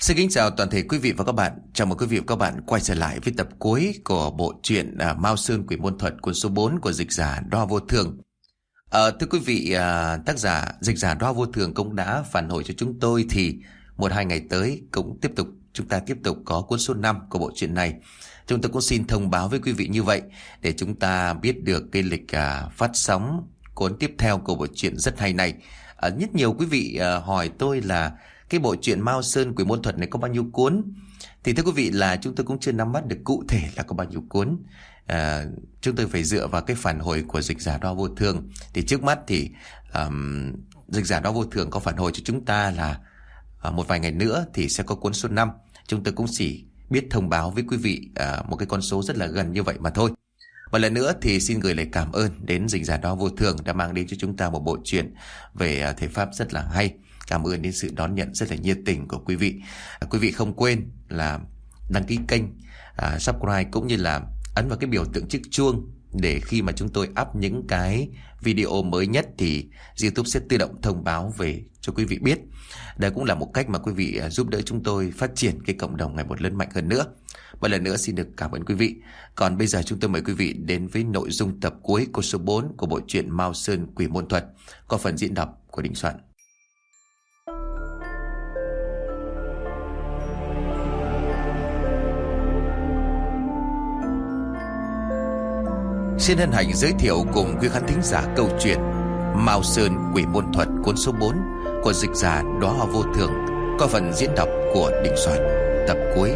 Xin kính chào toàn thể quý vị và các bạn. Chào mừng quý vị và các bạn quay trở lại với tập cuối của bộ truyện Mao Sơn Quỷ Môn Thuật cuốn số 4 của dịch giả Đoa Vô Thường. Thưa quý vị, tác giả dịch giả Đoa Vô Thường cũng đã phản hồi cho chúng tôi thì 1-2 ngày tới cũng chúng ta tiếp tục có cuốn số 5 của bộ truyện này. Chúng tôi cũng xin thông báo với quý vị như vậy để chúng ta biết được cái lịch phát sóng cuốn tiếp theo của bộ truyện rất hay này. Rất nhiều quý vị hỏi tôi là cái bộ truyện Mao Sơn Quỷ Môn Thuật này có bao nhiêu cuốn. Thì thưa quý vị là chúng tôi cũng chưa nắm bắt được cụ thể là có bao nhiêu cuốn. Chúng tôi phải dựa vào cái phản hồi của dịch giả Đoa Vô Thường. Thì trước mắt thì dịch giả Đoa Vô Thường có phản hồi cho chúng ta là một vài ngày nữa thì sẽ có cuốn số 5. Chúng tôi cũng chỉ biết thông báo với quý vị một cái con số rất là gần như vậy mà thôi. Một lần nữa thì xin gửi lời cảm ơn đến dịch giả Đoa Vô Thường đã mang đến cho chúng ta một bộ truyện về thể pháp rất là hay. Cảm ơn đến sự đón nhận rất là nhiệt tình của quý vị. Quý vị không quên là đăng ký kênh, subscribe cũng như là ấn vào cái biểu tượng chiếc chuông để khi mà chúng tôi up những cái video mới nhất thì YouTube sẽ tự động thông báo về cho quý vị biết. Đây cũng là một cách mà quý vị giúp đỡ chúng tôi phát triển cái cộng đồng ngày một lớn mạnh hơn nữa. Một lần nữa xin được cảm ơn quý vị. Còn bây giờ chúng tôi mời quý vị đến với nội dung tập cuối của số 4 của bộ truyện Mao Sơn Quỷ Môn Thuật có phần diễn đọc của Đình Soạn. Xin hân hạnh giới thiệu cùng quý khán thính giả câu chuyện Mao Sơn Quỷ Môn Thuật cuốn số 4 của dịch giả Đoa Vô Thường có phần diễn đọc của Đình Soạn, tập cuối.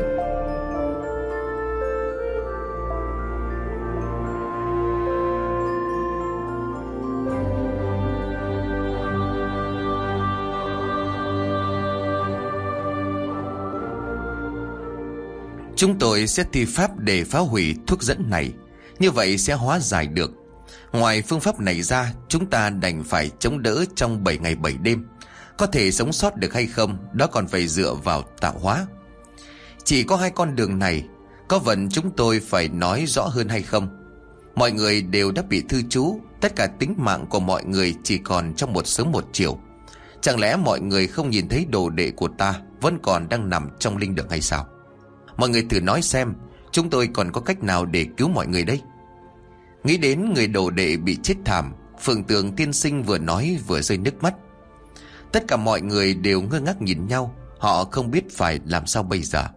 Chúng tôi sẽ thi pháp để phá hủy thuốc dẫn này, như vậy sẽ hóa giải được. Ngoài phương pháp này ra, chúng ta đành phải chống đỡ trong 7 ngày 7 đêm. Có thể sống sót được hay không, đó còn phải dựa vào tạo hóa. Chỉ có 2 con đường này, có vận chúng tôi phải nói rõ hơn hay không? Mọi người đều đã bị thư trú, tất cả tính mạng của mọi người chỉ còn trong một sớm một chiều. Chẳng lẽ mọi người không nhìn thấy đồ đệ của ta vẫn còn đang nằm trong linh đường hay sao? Mọi người thử nói xem, chúng tôi còn có cách nào để cứu mọi người đây? Nghĩ đến người đồ đệ bị chết thảm, Phượng Tường tiên sinh vừa nói vừa rơi nước mắt. Tất cả mọi người đều ngơ ngác nhìn nhau, họ không biết phải làm sao bây giờ.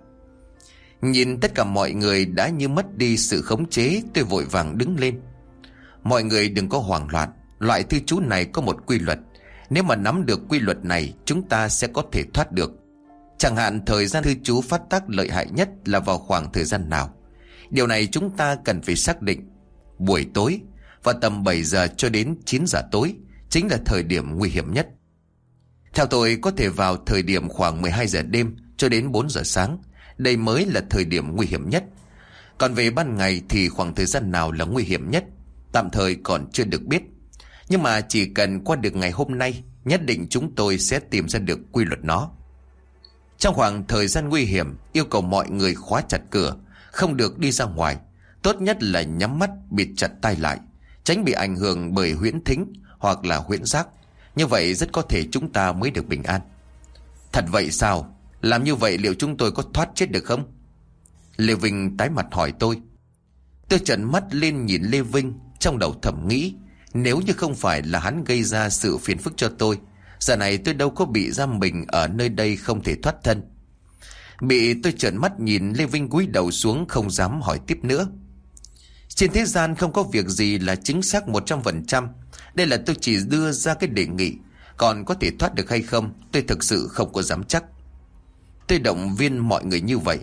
Nhìn tất cả mọi người đã như mất đi sự khống chế, tôi vội vàng đứng lên. Mọi người đừng có hoảng loạn, loại thư chú này có một quy luật. Nếu mà nắm được quy luật này, chúng ta sẽ có thể thoát được. Chẳng hạn thời gian thư chú phát tác lợi hại nhất là vào khoảng thời gian nào. Điều này chúng ta cần phải xác định. Buổi tối và tầm 7 giờ cho đến 9 giờ tối chính là thời điểm nguy hiểm nhất. Theo tôi có thể vào thời điểm khoảng 12 giờ đêm cho đến 4 giờ sáng. Đây mới là thời điểm nguy hiểm nhất. Còn về ban ngày thì khoảng thời gian nào là nguy hiểm nhất, tạm thời còn chưa được biết. Nhưng mà chỉ cần qua được ngày hôm nay, nhất định chúng tôi sẽ tìm ra được quy luật nó. Trong khoảng thời gian nguy hiểm, yêu cầu mọi người khóa chặt cửa, không được đi ra ngoài. Tốt nhất là nhắm mắt, bịt chặt tai lại, tránh bị ảnh hưởng bởi huyễn thính hoặc là huyễn giác. Như vậy rất có thể chúng ta mới được bình an. Thật vậy sao? Làm như vậy liệu chúng tôi có thoát chết được không? Lê Vinh tái mặt hỏi tôi. Tôi trợn mắt lên nhìn Lê Vinh, trong đầu thầm nghĩ, nếu như không phải là hắn gây ra sự phiền phức cho tôi, giờ này tôi đâu có bị giam mình ở nơi đây không thể thoát thân. Bị tôi trợn mắt nhìn, Lê Vinh cúi đầu xuống không dám hỏi tiếp nữa. Trên thế gian không có việc gì là chính xác 100%. Đây là tôi chỉ đưa ra cái đề nghị, còn có thể thoát được hay không tôi thực sự không có dám chắc. Tôi động viên mọi người như vậy.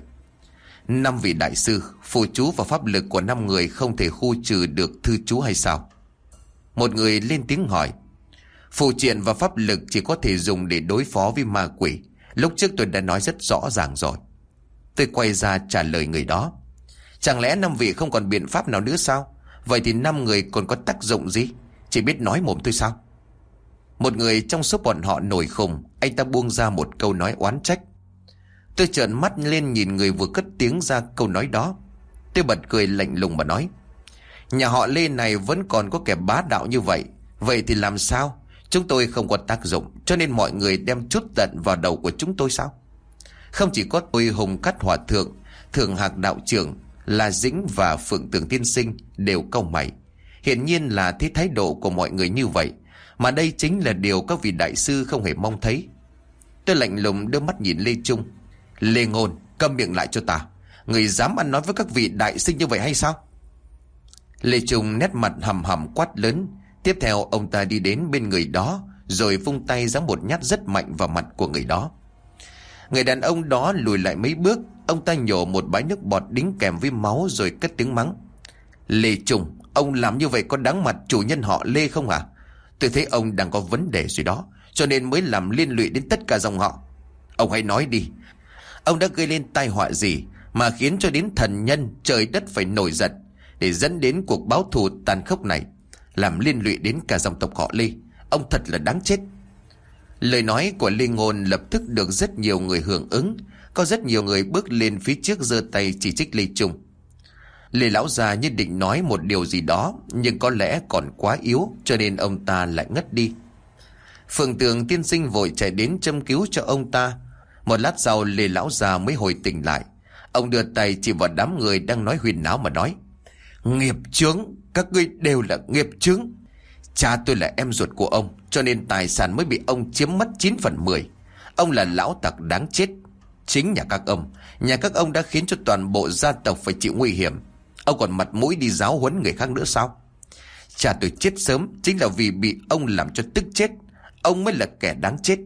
5 vị đại sư, phù chú và pháp lực của 5 người không thể khu trừ được thư chú hay sao? Một người lên tiếng hỏi. Phù triện và pháp lực chỉ có thể dùng để đối phó với ma quỷ. Lúc trước tôi đã nói rất rõ ràng rồi. Tôi quay ra trả lời người đó. Chẳng lẽ 5 vị không còn biện pháp nào nữa sao? Vậy thì 5 người còn có tác dụng gì? Chỉ biết nói mồm thôi sao? Một người trong số bọn họ nổi khùng, anh ta buông ra một câu nói oán trách. Tôi trợn mắt lên nhìn người vừa cất tiếng ra câu nói đó. Tôi bật cười lạnh lùng mà nói. Nhà họ Lê này vẫn còn có kẻ bá đạo như vậy. Vậy thì làm sao? Chúng tôi không có tác dụng, cho nên mọi người đem chút giận vào đầu của chúng tôi sao? Không chỉ có tôi, Hùng Cát hòa thượng, Thường Hạc đạo trưởng, La Dĩnh và Phượng Tường tiên sinh đều cau mày. Hiển nhiên là thấy thái độ của mọi người như vậy, mà đây chính là điều các vị đại sư không hề mong thấy. Tôi lạnh lùng đưa mắt nhìn Lê Trung. Lê Ngôn, câm miệng lại cho ta. Người dám ăn nói với các vị đại sư như vậy hay sao? Lê Trung nét mặt hầm hầm quát lớn. Tiếp theo ông ta đi đến bên người đó, rồi vung tay giáng một nhát rất mạnh vào mặt của người đó. Người đàn ông đó lùi lại mấy bước. Ông ta nhổ một bãi nước bọt đính kèm với máu rồi cất tiếng mắng. Lê Trung, ông làm như vậy có đáng mặt chủ nhân họ Lê không hả? Tôi thấy ông đang có vấn đề gì đó, cho nên mới làm liên lụy đến tất cả dòng họ. Ông hãy nói đi, ông đã gây lên tai họa gì mà khiến cho đến thần nhân trời đất phải nổi giận, để dẫn đến cuộc báo thù tàn khốc này, làm liên lụy đến cả dòng tộc họ Lê. Ông thật là đáng chết. Lời nói của Lê Ngôn lập tức được rất nhiều người hưởng ứng. Có rất nhiều người bước lên phía trước giơ tay chỉ trích Lê Trung. Lê lão già như định nói một điều gì đó, nhưng có lẽ còn quá yếu, cho nên ông ta lại ngất đi. Phượng Tường tiên sinh vội chạy đến châm cứu cho ông ta. Một lát sau Lê lão già mới hồi tỉnh lại. Ông đưa tay chỉ vào đám người đang nói huyên náo mà nói. Nghiệp chướng, các ngươi đều là nghiệp chướng. Cha tôi là em ruột của ông, cho nên tài sản mới bị ông chiếm mất 9/10. Ông là lão tặc đáng chết. Chính nhà các ông đã khiến cho toàn bộ gia tộc phải chịu nguy hiểm. Ông còn mặt mũi đi giáo huấn người khác nữa sao? Cha tôi chết sớm chính là vì bị ông làm cho tức chết. Ông mới là kẻ đáng chết.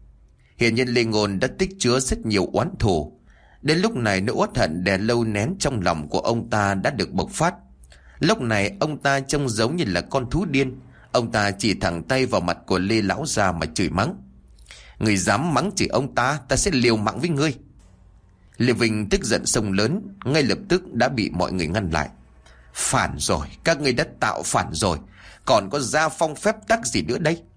Hiển nhiên Lê Ngôn đã tích chứa rất nhiều oán thù. Đến lúc này nỗi uất hận đè lâu nén trong lòng của ông ta đã được bộc phát. Lúc này ông ta trông giống như là con thú điên. Ông ta chỉ thẳng tay vào mặt của Lê lão già mà chửi mắng. Người dám mắng chỉ ông ta, ta sẽ liều mạng với ngươi. Lê Vinh tức giận xông lớn, ngay lập tức đã bị mọi người ngăn lại. Phản rồi, các ngươi đã tạo phản rồi, còn có gia phong phép tắc gì nữa đây?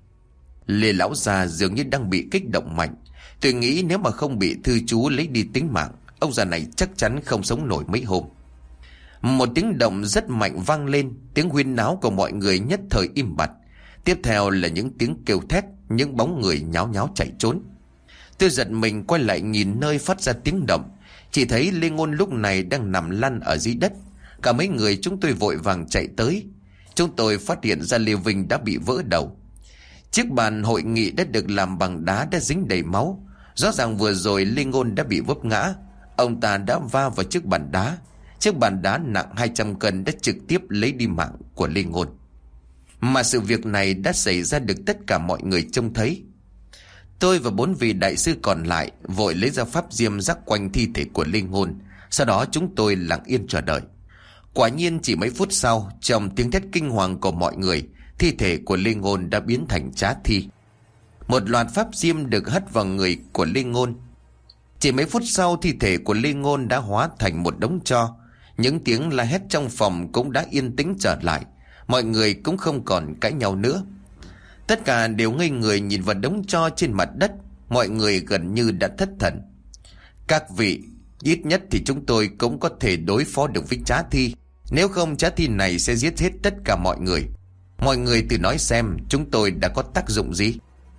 Lê lão già dường như đang bị kích động mạnh. Tôi nghĩ nếu mà không bị thư chú lấy đi tính mạng, ông già này chắc chắn không sống nổi mấy hôm. Một tiếng động rất mạnh vang lên, tiếng huyên náo của mọi người nhất thời im bặt. Tiếp theo là những tiếng kêu thét, những bóng người nháo nháo chạy trốn. Tôi giật mình quay lại nhìn nơi phát ra tiếng động, chỉ thấy Lê Ngôn lúc này đang nằm lăn ở dưới đất. Cả mấy người chúng tôi vội vàng chạy tới. Chúng tôi phát hiện ra Lê Vinh đã bị vỡ đầu. Chiếc bàn hội nghị đã được làm bằng đá đã dính đầy máu. Rõ ràng vừa rồi Lê Ngôn đã bị vấp ngã. Ông ta đã va vào chiếc bàn đá. Chiếc bàn đá nặng 200 cân đã trực tiếp lấy đi mạng của Lê Ngôn. Mà sự việc này đã xảy ra được tất cả mọi người trông thấy. Tôi và 4 vị đại sư còn lại vội lấy ra pháp diêm rắc quanh thi thể của Lê Ngôn. Sau đó chúng tôi lặng yên chờ đợi. Quả nhiên chỉ mấy phút sau, trong tiếng thét kinh hoàng của mọi người, thi thể của Lê Ngôn đã biến thành trá thi. Một loạt pháp diêm được hất vào người của Lê Ngôn. Chỉ mấy phút sau, thi thể của Lê Ngôn đã hóa thành một đống tro. Những tiếng la hét trong phòng cũng đã yên tĩnh trở lại. Mọi người cũng không còn cãi nhau nữa. Tất cả đều ngây người nhìn vào đống tro trên mặt đất. Mọi người gần như đã thất thần. Các vị, ít nhất thì chúng tôi cũng có thể đối phó được với trá thi. Nếu không, trá thi này sẽ giết hết tất cả mọi người. Mọi người tự nói xem chúng tôi đã có tác dụng gì.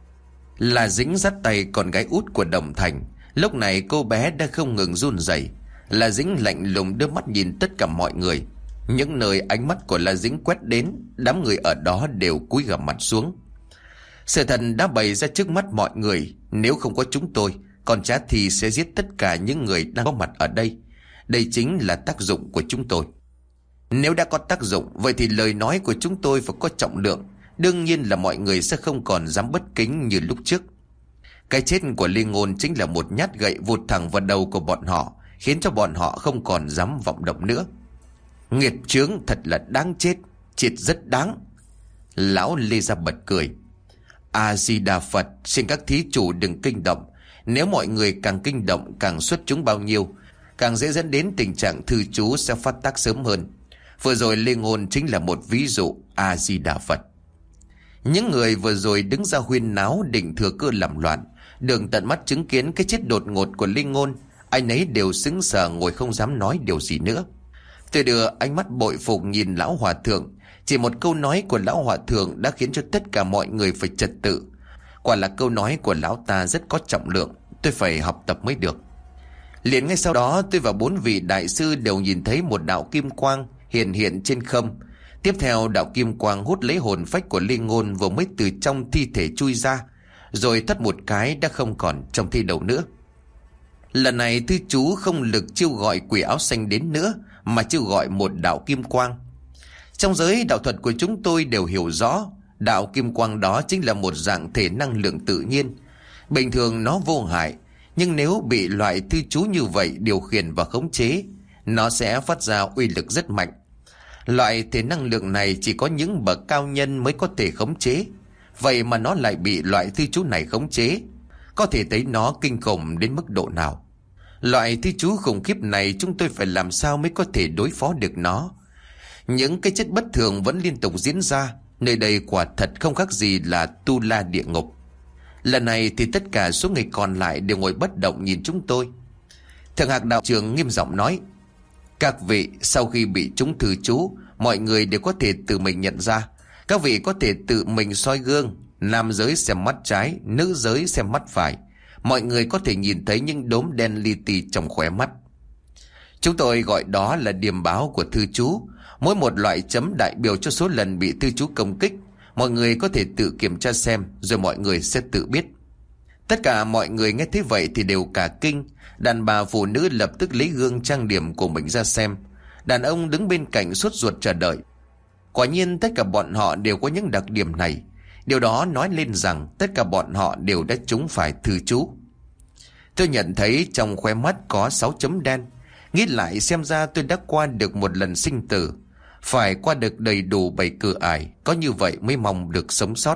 Là Dĩnh dắt tay con gái út của Đồng Thành. Lúc này cô bé đã không ngừng run rẩy. Là Dĩnh lạnh lùng đưa mắt nhìn tất cả mọi người. Những nơi ánh mắt của La Dĩnh quét đến, đám người ở đó đều cúi gằm mặt xuống. Sự thật đã bày ra trước mắt mọi người. Nếu không có chúng tôi, con trá thi sẽ giết tất cả những người đang có mặt ở đây. Đây chính là tác dụng của chúng tôi. Nếu đã có tác dụng, vậy thì lời nói của chúng tôi phải có trọng lượng. Đương nhiên là mọi người sẽ không còn dám bất kính như lúc trước. Cái chết của Lê Ngôn chính là một nhát gậy vụt thẳng vào đầu của bọn họ, khiến cho bọn họ không còn dám vọng động nữa. Nghiệt chướng, thật là đáng chết, chết rất đáng. Lão Lê ra bật cười. A-di-đà Phật, xin các thí chủ đừng kinh động. Nếu mọi người càng kinh động, càng xuất chúng bao nhiêu, càng dễ dẫn đến tình trạng thư chú sẽ phát tác sớm hơn. Vừa rồi Lê Ngôn chính là một ví dụ. A-di-đà Phật. Những người vừa rồi đứng ra huyên náo định thừa cơ làm loạn, được tận mắt chứng kiến cái chết đột ngột của Lê Ngôn, ai nấy đều sững sờ ngồi không dám nói điều gì nữa. Tôi đưa ánh mắt bội phục nhìn lão hòa thượng. Chỉ một câu nói của lão hòa thượng đã khiến cho tất cả mọi người phải trật tự. Quả là câu nói của lão ta rất có trọng lượng, tôi phải học tập mới được. Liền ngay sau đó tôi và 4 vị đại sư đều nhìn thấy một đạo kim quang hiện hiện trên không. Tiếp theo đạo kim quang hút lấy hồn phách của Lê Ngôn vừa mới từ trong thi thể chui ra, rồi thắt một cái đã không còn trong thi đầu nữa. Lần này thư chú không lực chiêu gọi quỷ áo xanh đến nữa, mà chiêu gọi một đạo kim quang. Trong giới đạo thuật của chúng tôi đều hiểu rõ, đạo kim quang đó chính là một dạng thể năng lượng tự nhiên. Bình thường nó vô hại, nhưng nếu bị loại thư chú như vậy điều khiển và khống chế, nó sẽ phát ra uy lực rất mạnh. Loại thể năng lượng này chỉ có những bậc cao nhân mới có thể khống chế. Vậy mà nó lại bị loại thư chú này khống chế. Có thể thấy nó kinh khủng đến mức độ nào. Loại thư chú khủng khiếp này chúng tôi phải làm sao mới có thể đối phó được nó. Những cái chất bất thường vẫn liên tục diễn ra. Nơi đây quả thật không khác gì là tu la địa ngục. Lần này thì tất cả số người còn lại đều ngồi bất động nhìn chúng tôi. Thượng Hạc đạo trưởng nghiêm giọng nói: các vị, sau khi bị chúng thư chú, mọi người đều có thể tự mình nhận ra. Các vị có thể tự mình soi gương. Nam giới xem mắt trái, nữ giới xem mắt phải. Mọi người có thể nhìn thấy những đốm đen li ti trong khóe mắt. Chúng tôi gọi đó là điểm báo của thư chú. Mỗi một loại chấm đại biểu cho số lần bị thư chú công kích. Mọi người có thể tự kiểm tra xem, rồi mọi người sẽ tự biết. Tất cả mọi người nghe thấy vậy thì đều cả kinh. Đàn bà phụ nữ lập tức lấy gương trang điểm của mình ra xem. Đàn ông đứng bên cạnh sốt ruột chờ đợi. Quả nhiên tất cả bọn họ đều có những đặc điểm này. Điều đó nói lên rằng tất cả bọn họ đều đã trúng phải thư chú. Tôi nhận thấy trong khóe mắt có 6 chấm đen. Nghĩ lại xem ra tôi đã qua được một lần sinh tử. Phải qua được đầy đủ 7 cửa ải, có như vậy mới mong được sống sót.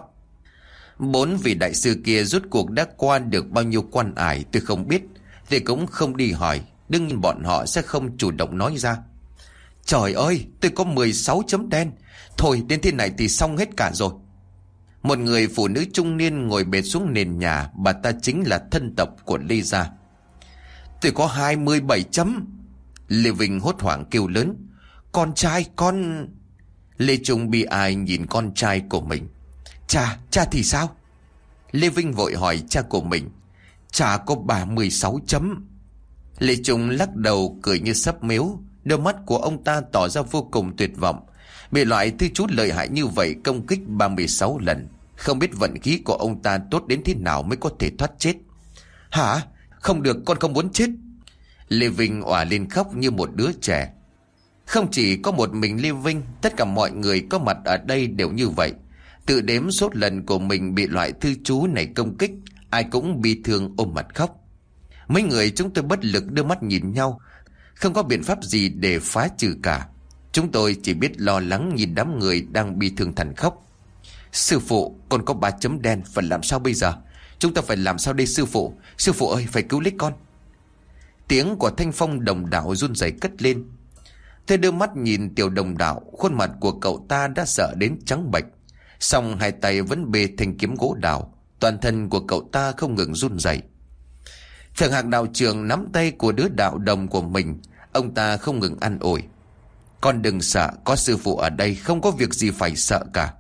4 vị đại sư kia rốt cuộc đã qua được bao nhiêu quan ải tôi không biết, thì cũng không đi hỏi. Đương nhiên bọn họ sẽ không chủ động nói ra. Trời ơi, tôi có 16 chấm đen. Thôi đến thế này thì xong hết cả rồi. Một người phụ nữ trung niên ngồi bệt xuống nền nhà. Bà ta chính là thân tộc của Lê Gia. Tôi có 27 chấm. Lê Vinh hốt hoảng kêu lớn: con trai con... Lê Trung bi ai nhìn con trai của mình. Cha thì sao? Lê Vinh vội hỏi cha của mình. Cha có 36 chấm. Lê Trung lắc đầu cười như sắp mếu. Đôi mắt của ông ta tỏ ra vô cùng tuyệt vọng. Bị loại thư chú lợi hại như vậy công kích 36 lần. Không biết vận khí của ông ta tốt đến thế nào mới có thể thoát chết. Hả? Không được, con không muốn chết. Lê Vinh òa lên khóc như một đứa trẻ. Không chỉ có một mình Lê Vinh, tất cả mọi người có mặt ở đây đều như vậy. Tự đếm số lần của mình bị loại thư chú này công kích, ai cũng bi thương ôm mặt khóc. Mấy người chúng tôi bất lực đưa mắt nhìn nhau, không có biện pháp gì để phá trừ cả. Chúng tôi chỉ biết lo lắng nhìn đám người đang bi thương thằn khóc. Sư phụ, con có 3 chấm đen, phải làm sao bây giờ? Chúng ta phải làm sao đây sư phụ? Sư phụ ơi, phải cứu lấy con. Tiếng của Thanh Phong đồng đạo run rẩy cất lên. Tôi đưa mắt nhìn Tiểu Đồng đạo. Khuôn mặt của cậu ta đã sợ đến trắng bệch, song hai tay vẫn bê thanh kiếm gỗ đào. Toàn thân của cậu ta không ngừng run rẩy. Thượng Hạc đạo trưởng nắm tay của đứa đạo đồng của mình. Ông ta không ngừng an ủi: con đừng sợ, có sư phụ ở đây, không có việc gì phải sợ cả.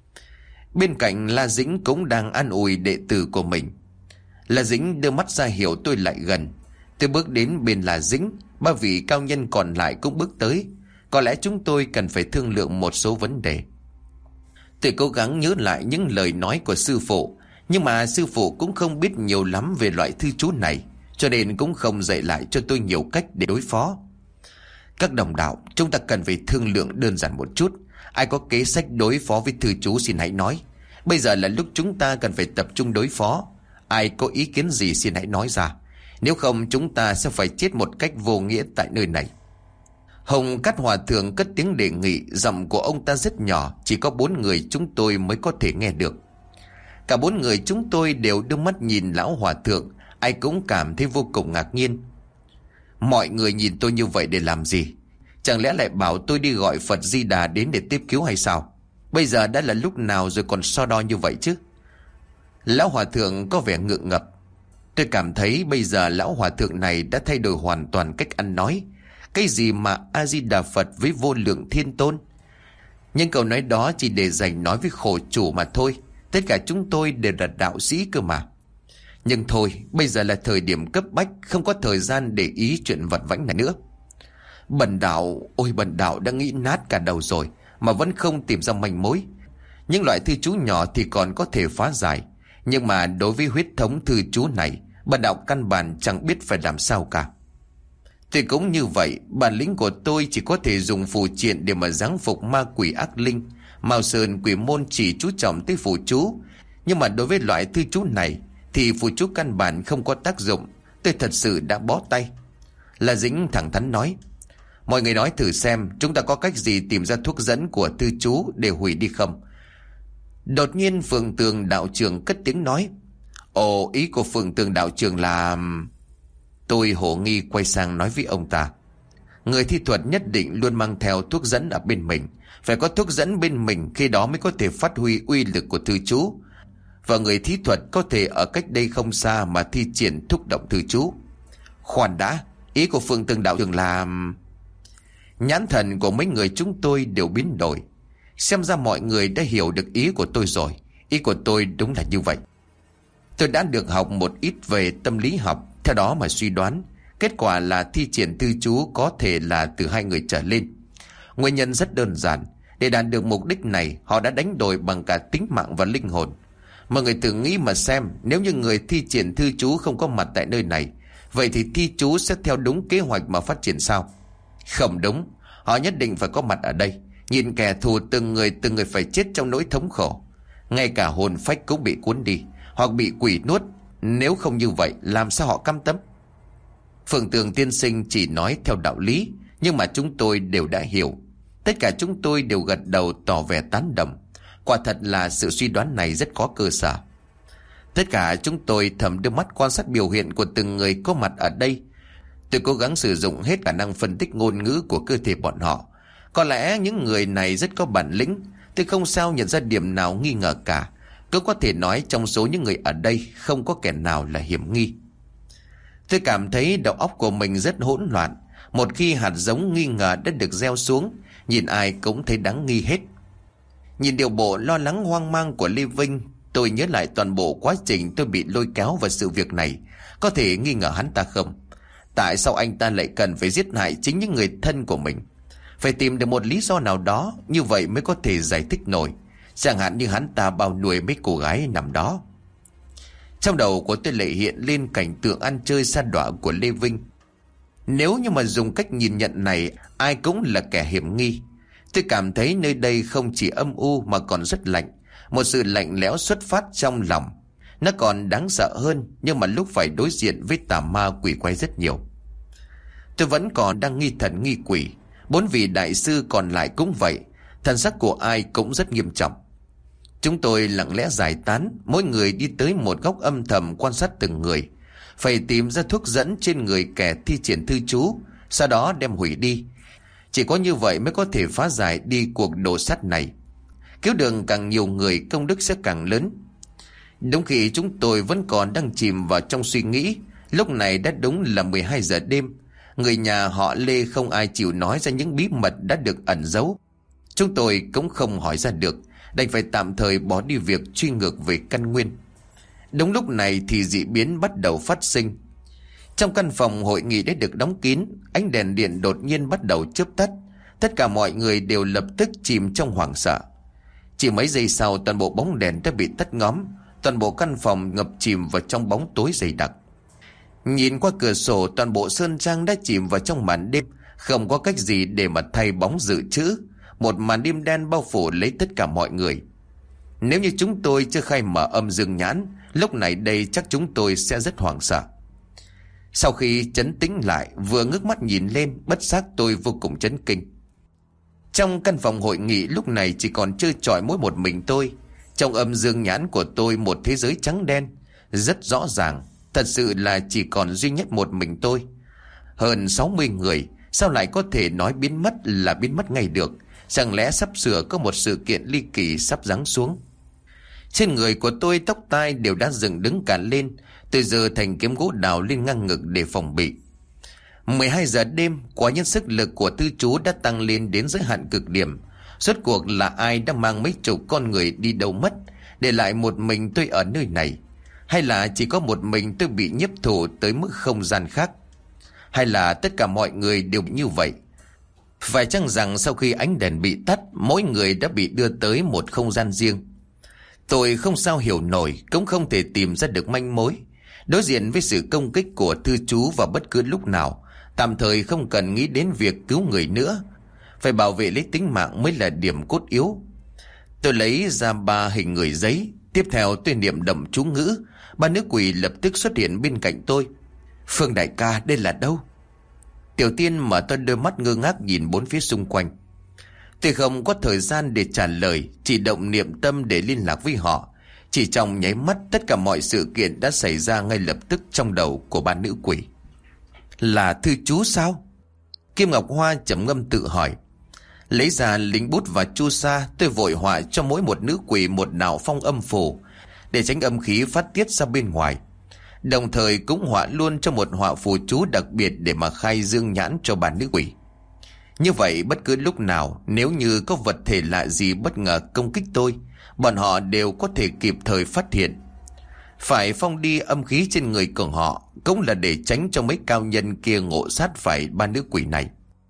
Bên cạnh La Dĩnh cũng đang an ủi đệ tử của mình. La Dĩnh đưa mắt ra hiệu tôi lại gần. Tôi bước đến bên La Dĩnh. 3 vị cao nhân còn lại cũng bước tới. Có lẽ chúng tôi cần phải thương lượng một số vấn đề. Tôi cố gắng nhớ lại những lời nói của sư phụ, nhưng mà sư phụ cũng không biết nhiều lắm về loại thư chú này, cho nên cũng không dạy lại cho tôi nhiều cách để đối phó. Các đồng đạo, chúng ta cần phải thương lượng đơn giản một chút. Ai có kế sách đối phó với thư chú xin hãy nói. Bây giờ là lúc chúng ta cần phải tập trung đối phó. Ai có ý kiến gì xin hãy nói ra. Nếu không chúng ta sẽ phải chết một cách vô nghĩa tại nơi này. Hồng Cát Hòa Thượng cất tiếng đề nghị. Giọng của ông ta rất nhỏ, chỉ có 4 người chúng tôi mới có thể nghe được. Cả 4 người chúng tôi đều đưa mắt nhìn lão hòa thượng. Ai cũng cảm thấy vô cùng ngạc nhiên. Mọi người nhìn tôi như vậy để làm gì? Chẳng lẽ lại bảo tôi đi gọi Phật Di Đà đến để tiếp cứu hay sao? Bây giờ đã là lúc nào rồi còn so đo như vậy chứ? Lão hòa thượng có vẻ ngượng ngập. Tôi cảm thấy bây giờ lão hòa thượng này đã thay đổi hoàn toàn cách ăn nói. Cái gì mà A-di-đà Phật với vô lượng thiên tôn? Nhưng câu nói đó chỉ để dành nói với khổ chủ mà thôi. Tất cả chúng tôi đều là đạo sĩ cơ mà. Nhưng thôi, bây giờ là thời điểm cấp bách, không có thời gian để ý chuyện vặt vãnh này nữa. Bần đạo, ôi bần đạo đã nghĩ nát cả đầu rồi mà vẫn không tìm ra manh mối. Những loại thư chú nhỏ thì còn có thể phá giải, nhưng mà đối với huyết thống thư chú này, bần đạo căn bản chẳng biết phải làm sao cả. Thì cũng như vậy, bản lĩnh của tôi chỉ có thể dùng phù triện để mà giáng phục ma quỷ ác linh. Mao Sơn Quỷ Môn chỉ chú trọng tới phù chú, nhưng mà đối với loại thư chú này thì phù chú căn bản không có tác dụng. Tôi thật sự đã bó tay. La Dĩnh thẳng thắn nói: Mọi người nói thử xem, chúng ta có cách gì tìm ra thuốc dẫn của thư chú để hủy đi không? Đột nhiên Phượng Tường đạo trưởng cất tiếng nói: Ồ, ý của Phượng Tường đạo trưởng là... Tôi hổ nghi quay sang nói với ông ta: Người thi thuật nhất định luôn mang theo thuốc dẫn ở bên mình. Phải có thuốc dẫn bên mình, khi đó mới có thể phát huy uy lực của thư chú. Và người thi thuật có thể ở cách đây không xa mà thi triển thúc động thư chú. Khoan đã, ý của Phượng Tường đạo trưởng là... Nhãn thần của mấy người chúng tôi đều biến đổi. Xem ra mọi người đã hiểu được ý của tôi rồi. Ý của tôi đúng là như vậy. Tôi đã được học một ít về tâm lý học, theo đó mà suy đoán kết quả là thi triển thư chú có thể là từ 2 người trở lên. Nguyên nhân rất đơn giản. Để đạt được mục đích này, họ đã đánh đổi bằng cả tính mạng và linh hồn. Mọi người tự nghĩ mà xem, nếu như người thi triển thư chú không có mặt tại nơi này, vậy thì thi chú sẽ theo đúng kế hoạch mà phát triển sao? Không đúng, họ nhất định phải có mặt ở đây. Nhìn kẻ thù từng người phải chết trong nỗi thống khổ. Ngay cả hồn phách cũng bị cuốn đi, hoặc bị quỷ nuốt. Nếu không như vậy, làm sao họ cam tâm? Phượng Tường tiên sinh chỉ nói theo đạo lý, nhưng mà chúng tôi đều đã hiểu. Tất cả chúng tôi đều gật đầu tỏ vẻ tán đồng. Quả thật là sự suy đoán này rất có cơ sở. Tất cả chúng tôi thầm đưa mắt quan sát biểu hiện của từng người có mặt ở đây. Tôi cố gắng sử dụng hết khả năng phân tích ngôn ngữ của cơ thể bọn họ. Có lẽ những người này rất có bản lĩnh. Tôi không sao nhận ra điểm nào nghi ngờ cả. Cứ có thể nói trong số những người ở đây không có kẻ nào là hiểm nghi. Tôi cảm thấy đầu óc của mình rất hỗn loạn. Một khi hạt giống nghi ngờ đã được gieo xuống, nhìn ai cũng thấy đáng nghi hết. Nhìn điều bộ lo lắng hoang mang của Lê Vinh, tôi nhớ lại toàn bộ quá trình tôi bị lôi kéo vào sự việc này. Có thể nghi ngờ hắn ta không? Tại sao anh ta lại cần phải giết hại chính những người thân của mình? Phải tìm được một lý do nào đó, như vậy mới có thể giải thích nổi. Chẳng hạn như hắn ta bao nuôi mấy cô gái nằm đó. Trong đầu của tôi lại hiện lên cảnh tượng ăn chơi sa đọa của Lê Vinh. Nếu như mà dùng cách nhìn nhận này, ai cũng là kẻ hiểm nghi. Tôi cảm thấy nơi đây không chỉ âm u mà còn rất lạnh. Một sự lạnh lẽo xuất phát trong lòng. Nó còn đáng sợ hơn, nhưng mà lúc phải đối diện với tà ma quỷ quái rất nhiều. Tôi vẫn còn đang nghi thần nghi quỷ. 4 vị đại sư còn lại cũng vậy. Thần sắc của ai cũng rất nghiêm trọng. Chúng tôi lặng lẽ giải tán, mỗi người đi tới một góc âm thầm quan sát từng người. Phải tìm ra thuốc dẫn trên người kẻ thi triển thư chú, sau đó đem hủy đi. Chỉ có như vậy mới có thể phá giải đi cuộc đổ sắt này. Cứu đường càng nhiều người, công đức sẽ càng lớn. Đúng khi chúng tôi vẫn còn đang chìm vào trong suy nghĩ, lúc này đã đúng là 12 giờ đêm. Người nhà họ Lê không ai chịu nói ra những bí mật đã được ẩn giấu. Chúng tôi cũng không hỏi ra được, đành phải tạm thời bỏ đi việc truy ngược về căn nguyên. Đúng lúc này thì dị biến bắt đầu phát sinh. Trong căn phòng hội nghị đã được đóng kín, ánh đèn điện đột nhiên bắt đầu chớp tắt. Tất cả mọi người đều lập tức chìm trong hoảng sợ. Chỉ mấy giây sau, toàn bộ bóng đèn đã bị tắt ngóm. Toàn bộ căn phòng ngập chìm vào trong bóng tối dày đặc. Nhìn qua cửa sổ, toàn bộ sơn trang đã chìm vào trong màn đêm. Không có cách gì để mà thay bóng dự trữ. Một màn đêm đen bao phủ lấy tất cả mọi người. Nếu như chúng tôi chưa khai mở âm dương nhãn, lúc này đây chắc chúng tôi sẽ rất hoảng sợ. Sau khi trấn tĩnh lại, vừa ngước mắt nhìn lên, bất giác tôi vô cùng chấn kinh. Trong căn phòng hội nghị lúc này chỉ còn trơ trọi mỗi một mình tôi. Trong âm dương nhãn của tôi một thế giới trắng đen, rất rõ ràng. Thật sự là chỉ còn duy nhất một mình tôi. Hơn 60 người, sao lại có thể nói biến mất là biến mất ngay được? Chẳng lẽ sắp sửa có một sự kiện ly kỳ sắp giáng xuống? Trên người của tôi tóc tai đều đã dựng đứng cả lên. Tôi giơ thành kiếm gỗ đào lên ngang ngực để phòng bị. 12 giờ đêm, quả nhân sức lực của tư chú đã tăng lên đến giới hạn cực điểm. Rốt cuộc là ai đã mang mấy chục con người đi đâu mất, để lại một mình tôi ở nơi này? Hay là chỉ có một mình tôi bị nhiếp thủ tới mức không gian khác? Hay là tất cả mọi người đều như vậy? Phải chăng rằng sau khi ánh đèn bị tắt, mỗi người đã bị đưa tới một không gian riêng? Tôi không sao hiểu nổi, cũng không thể tìm ra được manh mối. Đối diện với sự công kích của thư chú vào bất cứ lúc nào, tạm thời không cần nghĩ đến việc cứu người nữa. Phải bảo vệ lấy tính mạng mới là điểm cốt yếu. Tôi lấy ra 3 hình người giấy. Tiếp theo tôi niệm đậm chú ngữ. 3 nữ quỷ lập tức xuất hiện bên cạnh tôi. Phương đại ca, đây là đâu? Tiểu Tiên mở to đôi mắt ngơ ngác nhìn bốn phía xung quanh. Tôi không có thời gian để trả lời, chỉ động niệm tâm để liên lạc với họ. Chỉ trong nháy mắt, tất cả mọi sự kiện đã xảy ra ngay lập tức trong đầu của 3 nữ quỷ. Là thư chú sao? Kim Ngọc Hoa trầm ngâm tự hỏi. Lấy ra lính bút và chu sa, tôi vội họa cho mỗi một nữ quỷ một đạo phong âm phù để tránh âm khí phát tiết ra bên ngoài. Đồng thời cũng họa luôn cho một họa phù chú đặc biệt để mà khai dương nhãn cho 3 nữ quỷ. Như vậy bất cứ lúc nào nếu như có vật thể lạ gì bất ngờ công kích tôi, bọn họ đều có thể kịp thời phát hiện. Phải phong đi âm khí trên người của họ cũng là để tránh cho mấy cao nhân kia ngộ sát phải 3 nữ quỷ này.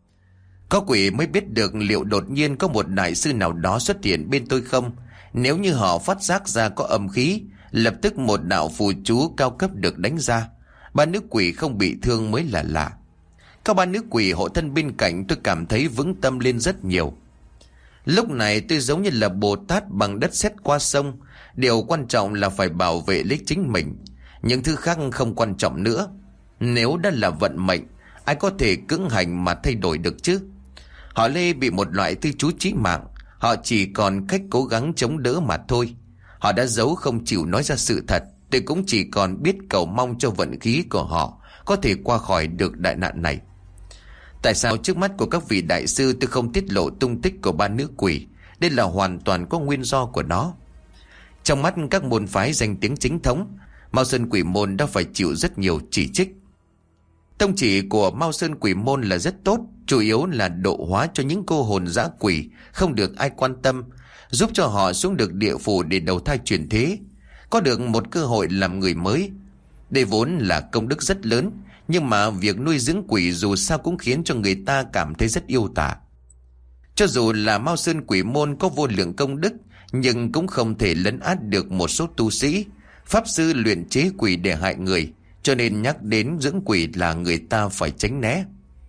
Có quỷ mới biết được liệu đột nhiên có một đại sư nào đó xuất hiện bên tôi không. Nếu như họ phát giác ra có âm khí, lập tức một đạo phù chú cao cấp được đánh ra, 3 nữ quỷ không bị thương mới là lạ. Có 3 nữ quỷ hộ thân bên cạnh, tôi cảm thấy vững tâm lên rất nhiều. Lúc này tôi giống như là Bồ Tát bằng đất sét qua sông. Điều quan trọng là phải bảo vệ lấy chính mình. Những thứ khác không quan trọng nữa. Nếu đã là vận mệnh, ai có thể cưỡng hành mà thay đổi được chứ? Họ Lê bị một loại tư chú chí mạng. Họ chỉ còn cách cố gắng chống đỡ mà thôi. Họ đã giấu không chịu nói ra sự thật. Tôi cũng chỉ còn biết cầu mong cho vận khí của họ có thể qua khỏi được đại nạn này. Tại sao trước mắt của các vị đại sư tôi không tiết lộ tung tích của 3 nữ quỷ? Đây là hoàn toàn có nguyên do của nó. Trong mắt các môn phái danh tiếng chính thống, Mao Sơn Quỷ Môn đã phải chịu rất nhiều chỉ trích. Tông chỉ của Mao Sơn Quỷ Môn là rất tốt, chủ yếu là độ hóa cho những cô hồn dã quỷ không được ai quan tâm, giúp cho họ xuống được địa phủ để đầu thai chuyển thế, có được một cơ hội làm người mới. Đây vốn là công đức rất lớn, nhưng mà việc nuôi dưỡng quỷ dù sao cũng khiến cho người ta cảm thấy rất yêu tả. Cho dù là Mao Sơn Quỷ Môn có vô lượng công đức, nhưng cũng không thể lấn át được một số tu sĩ, pháp sư luyện chế quỷ để hại người, cho nên nhắc đến dưỡng quỷ là người ta phải tránh né.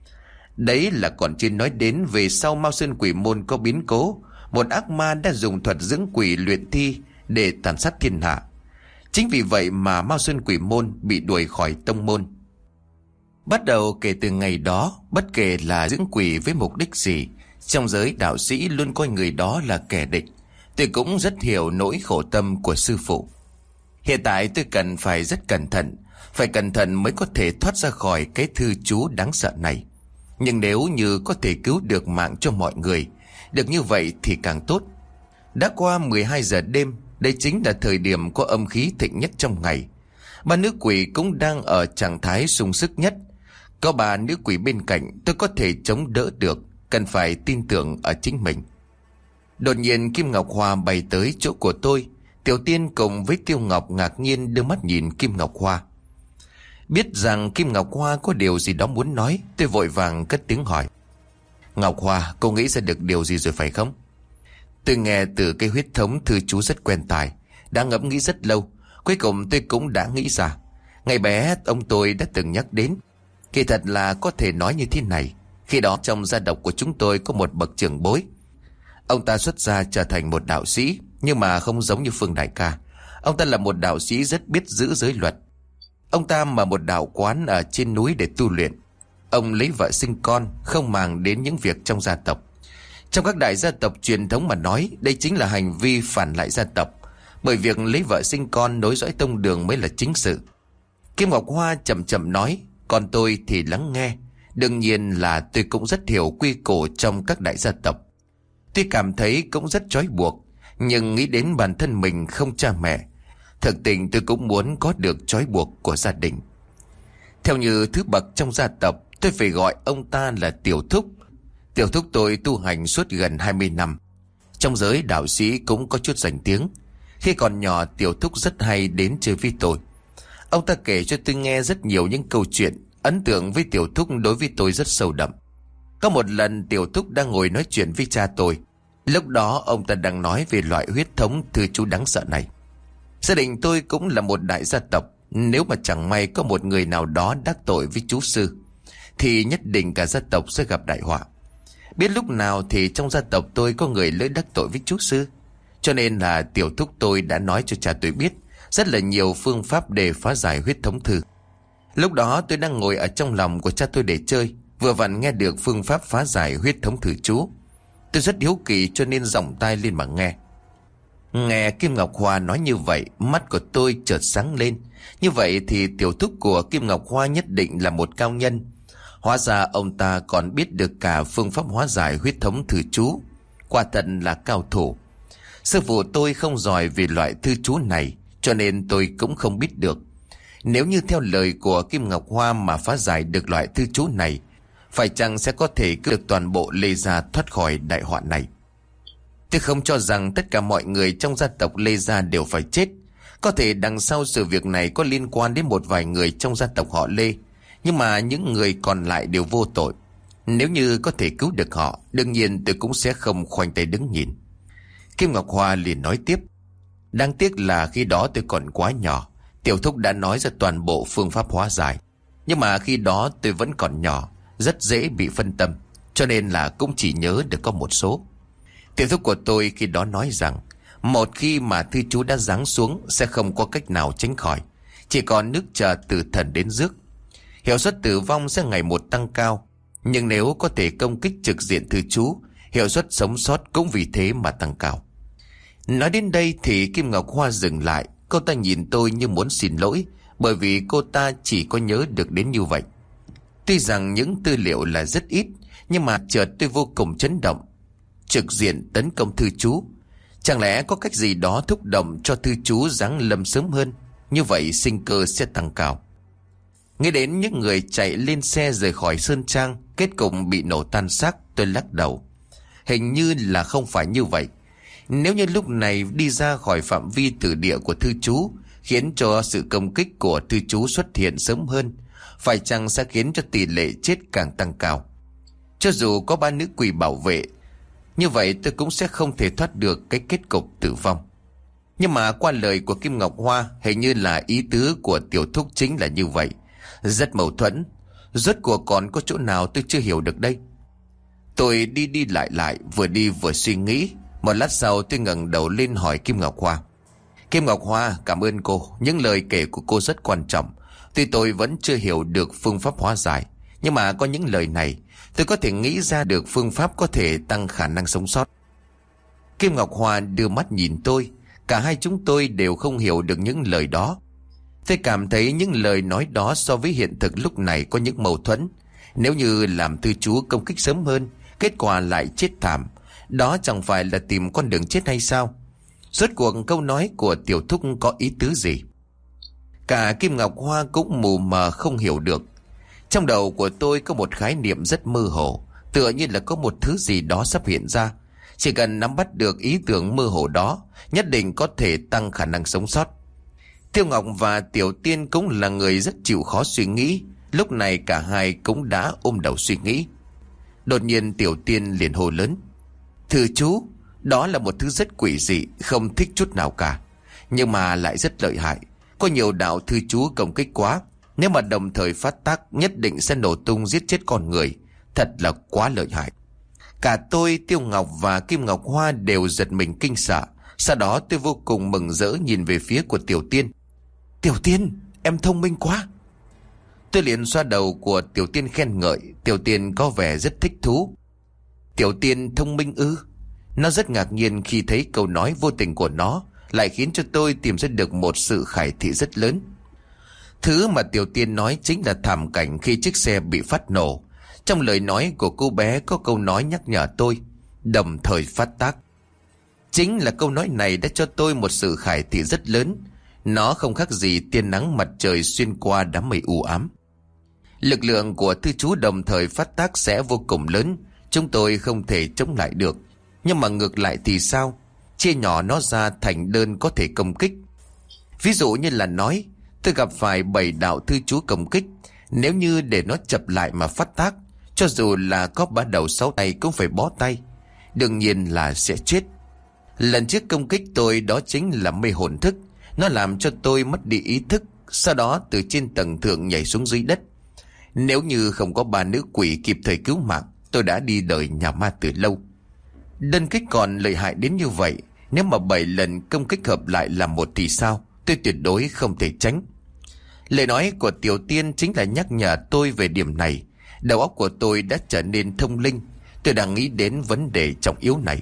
Đấy là còn chưa nói đến về sau Mao Sơn Quỷ Môn có biến cố, một ác ma đã dùng thuật dưỡng quỷ luyện thi để tàn sát thiên hạ. Chính vì vậy mà Mao Sơn Quỷ Môn bị đuổi khỏi tông môn. Bắt đầu kể từ ngày đó, bất kể là dưỡng quỷ với mục đích gì, trong giới đạo sĩ luôn coi người đó là kẻ địch. Tôi cũng rất hiểu nỗi khổ tâm của sư phụ. Hiện tại tôi cần phải rất cẩn thận, phải cẩn thận mới có thể thoát ra khỏi cái thư chú đáng sợ này. Nhưng nếu như có thể cứu được mạng cho mọi người, được như vậy thì càng tốt. Đã qua 12 giờ đêm, đây chính là thời điểm có âm khí thịnh nhất trong ngày. 3 nữ quỷ cũng đang ở trạng thái sung sức nhất. Có 3 nữ quỷ bên cạnh, tôi có thể chống đỡ được, cần phải tin tưởng ở chính mình. Đột nhiên Kim Ngọc Hoa bay tới chỗ của tôi. Tiểu Tiên cùng với Tiêu Ngọc ngạc nhiên đưa mắt nhìn Kim Ngọc Hoa. Biết rằng Kim Ngọc Hoa có điều gì đó muốn nói, tôi vội vàng cất tiếng hỏi. Ngọc Hoa, cô nghĩ ra được điều gì rồi phải không? Tôi nghe từ cái huyết thống thư chú rất quen tai, đã ngẫm nghĩ rất lâu. Cuối cùng tôi cũng đã nghĩ ra. Ngày bé ông tôi đã từng nhắc đến. Kỳ thật là có thể nói như thế này. Khi đó trong gia tộc của chúng tôi có một bậc trưởng bối. Ông ta xuất gia trở thành một đạo sĩ, nhưng mà không giống như Phương đại ca. Ông ta là một đạo sĩ rất biết giữ giới luật. Ông ta mở một đạo quán ở trên núi để tu luyện. Ông lấy vợ sinh con, không màng đến những việc trong gia tộc. Trong các đại gia tộc truyền thống mà nói, đây chính là hành vi phản lại gia tộc. Bởi việc lấy vợ sinh con nối dõi tông đường mới là chính sự. Kim Ngọc Hoa chậm chậm nói, còn tôi thì lắng nghe. Đương nhiên là tôi cũng rất hiểu quy củ trong các đại gia tộc. Tôi cảm thấy cũng rất trói buộc, nhưng nghĩ đến bản thân mình không cha mẹ, thực tình tôi cũng muốn có được trói buộc của gia đình. Theo như thứ bậc trong gia tộc, tôi phải gọi ông ta là Tiểu Thúc. Tiểu Thúc tôi tu hành suốt gần 20 năm. Trong giới đạo sĩ cũng có chút danh tiếng. Khi còn nhỏ, Tiểu Thúc rất hay đến chơi với tôi. Ông ta kể cho tôi nghe rất nhiều những câu chuyện. Ấn tượng với Tiểu Thúc đối với tôi rất sâu đậm. Có một lần Tiểu Thúc đang ngồi nói chuyện với cha tôi. Lúc đó ông ta đang nói về loại huyết thống thư chú đáng sợ này. Gia đình tôi cũng là một đại gia tộc. Nếu mà chẳng may có một người nào đó đắc tội với chú sư, thì nhất định cả gia tộc sẽ gặp đại họa. Biết lúc nào thì trong gia tộc tôi có người lỡ đắc tội với chú sư. Cho nên là Tiểu Thúc tôi đã nói cho cha tôi biết rất là nhiều phương pháp để phá giải huyết thống thư. Lúc đó tôi đang ngồi ở trong lòng của cha tôi để chơi, vừa vặn nghe được phương pháp phá giải huyết thống thư chú. Tôi rất hiếu kỳ cho nên giọng tai lên mà nghe. Nghe Kim Ngọc Hoa nói như vậy, mắt của tôi chợt sáng lên. Như vậy thì Tiểu Thúc của Kim Ngọc Hoa nhất định là một cao nhân. Hóa ra ông ta còn biết được cả phương pháp hóa giải huyết thống thư chú. Quả thật là cao thủ. Sư phụ tôi không giỏi về loại thư chú này, cho nên tôi cũng không biết được. Nếu như theo lời của Kim Ngọc Hoa mà phá giải được loại thư chú này, phải chăng sẽ có thể cứu được toàn bộ Lê Gia thoát khỏi đại họa này? Tôi không cho rằng tất cả mọi người trong gia tộc Lê Gia đều phải chết. Có thể đằng sau sự việc này có liên quan đến một vài người trong gia tộc họ Lê, nhưng mà những người còn lại đều vô tội. Nếu như có thể cứu được họ, đương nhiên tôi cũng sẽ không khoanh tay đứng nhìn. Kim Ngọc Hoa liền nói tiếp. Đáng tiếc là khi đó tôi còn quá nhỏ. Tiểu Thúc đã nói ra toàn bộ phương pháp hóa giải. Nhưng mà khi đó tôi vẫn còn nhỏ, rất dễ bị phân tâm, cho nên là cũng chỉ nhớ được có một số. Tiểu Thúc của tôi khi đó nói rằng một khi mà thư chú đã giáng xuống sẽ không có cách nào tránh khỏi, chỉ còn nước chờ từ thần đến rước. Hiệu suất tử vong sẽ ngày một tăng cao, nhưng nếu có thể công kích trực diện thư chú, hiệu suất sống sót cũng vì thế mà tăng cao. Nói đến đây thì Kim Ngọc Hoa dừng lại. Cô ta nhìn tôi như muốn xin lỗi, bởi vì cô ta chỉ có nhớ được đến như vậy. Tuy rằng những tư liệu là rất ít, nhưng mà chợt tôi vô cùng chấn động. Trực diện tấn công thư chú, chẳng lẽ có cách gì đó thúc động cho thư chú giáng lâm sớm hơn? Như vậy sinh cơ sẽ tăng cao. Nghĩ đến những người chạy lên xe rời khỏi Sơn Trang, kết cục bị nổ tan xác, tôi lắc đầu. Hình như là không phải như vậy. Nếu như lúc này đi ra khỏi phạm vi tử địa của thư chú, khiến cho sự công kích của thư chú xuất hiện sớm hơn, phải chăng sẽ khiến cho tỷ lệ chết càng tăng cao? Cho dù có 3 nữ quỷ bảo vệ, như vậy tôi cũng sẽ không thể thoát được cái kết cục tử vong. Nhưng mà qua lời của Kim Ngọc Hoa, hình như là ý tứ của Tiểu Thúc chính là như vậy. Rất mâu thuẫn. Rốt cuộc còn có chỗ nào tôi chưa hiểu được đây? Tôi đi lại, vừa đi vừa suy nghĩ. Một lát sau tôi ngẩng đầu lên hỏi Kim Ngọc Hoa. Kim Ngọc Hoa, cảm ơn cô. Những lời kể của cô rất quan trọng. Tuy tôi vẫn chưa hiểu được phương pháp hóa giải, nhưng mà có những lời này, tôi có thể nghĩ ra được phương pháp có thể tăng khả năng sống sót. Kim Ngọc Hoa đưa mắt nhìn tôi. Cả hai chúng tôi đều không hiểu được những lời đó. Tôi cảm thấy những lời nói đó so với hiện thực lúc này có những mâu thuẫn. Nếu như làm thư chú công kích sớm hơn, kết quả lại chết thảm, đó chẳng phải là tìm con đường chết hay sao? Rốt cuộc câu nói của Tiểu Thúc có ý tứ gì? Cả Kim Ngọc Hoa cũng mù mờ không hiểu được. Trong đầu của tôi có một khái niệm rất mơ hồ, tựa như là có một thứ gì đó sắp hiện ra. Chỉ cần nắm bắt được ý tưởng mơ hồ đó, nhất định có thể tăng khả năng sống sót. Tiêu Ngọc và Tiểu Tiên cũng là người rất chịu khó suy nghĩ. Lúc này cả hai cũng đã ôm đầu suy nghĩ. Đột nhiên Tiểu Tiên liền hô lớn. Thưa chú, đó là một thứ rất quỷ dị, không thích chút nào cả, nhưng mà lại rất lợi hại. Có nhiều đạo thư chú công kích quá, nếu mà đồng thời phát tác nhất định sẽ nổ tung giết chết con người. Thật là quá lợi hại. Cả tôi, Tiêu Ngọc và Kim Ngọc Hoa đều giật mình kinh sợ. Sau đó tôi vô cùng mừng rỡ nhìn về phía của Tiểu Tiên. Tiểu Tiên, em thông minh quá. Tôi liền xoa đầu của Tiểu Tiên khen ngợi. Tiểu Tiên có vẻ rất thích thú. Tiểu Tiên thông minh ư? Nó rất ngạc nhiên khi thấy câu nói vô tình của nó lại khiến cho tôi tìm ra được một sự khải thị rất lớn. Thứ mà Tiểu Tiên nói chính là thảm cảnh khi chiếc xe bị phát nổ. Trong lời nói của cô bé có câu nói nhắc nhở tôi, đồng thời phát tác. Chính là câu nói này đã cho tôi một sự khải thị rất lớn. Nó không khác gì tia nắng mặt trời xuyên qua đám mây u ám. Lực lượng của thư chú đồng thời phát tác sẽ vô cùng lớn. Chúng tôi không thể chống lại được. Nhưng mà ngược lại thì sao? chia nhỏ nó ra thành đơn có thể công kích. Ví dụ như là nói tôi gặp phải 7 đạo thư chú công kích, nếu như để nó chập lại mà phát tác, cho dù là có 3 đầu 6 tay cũng phải bó tay, đương nhiên là sẽ chết. Lần trước công kích tôi đó chính là mê hồn thức, nó làm cho tôi mất đi ý thức, sau đó từ trên tầng thượng nhảy xuống dưới đất. Nếu như không có 3 nữ quỷ kịp thời cứu mạng, tôi đã đi đời nhà ma từ lâu. Đơn kích còn lợi hại đến như vậy, nếu mà 7 lần công kích hợp lại làm một thì sao? Tôi tuyệt đối không thể tránh. Lời nói của Tiểu Tiên chính là nhắc nhở tôi về điểm này. Đầu óc của tôi đã trở nên thông linh. Tôi đang nghĩ đến vấn đề trọng yếu này.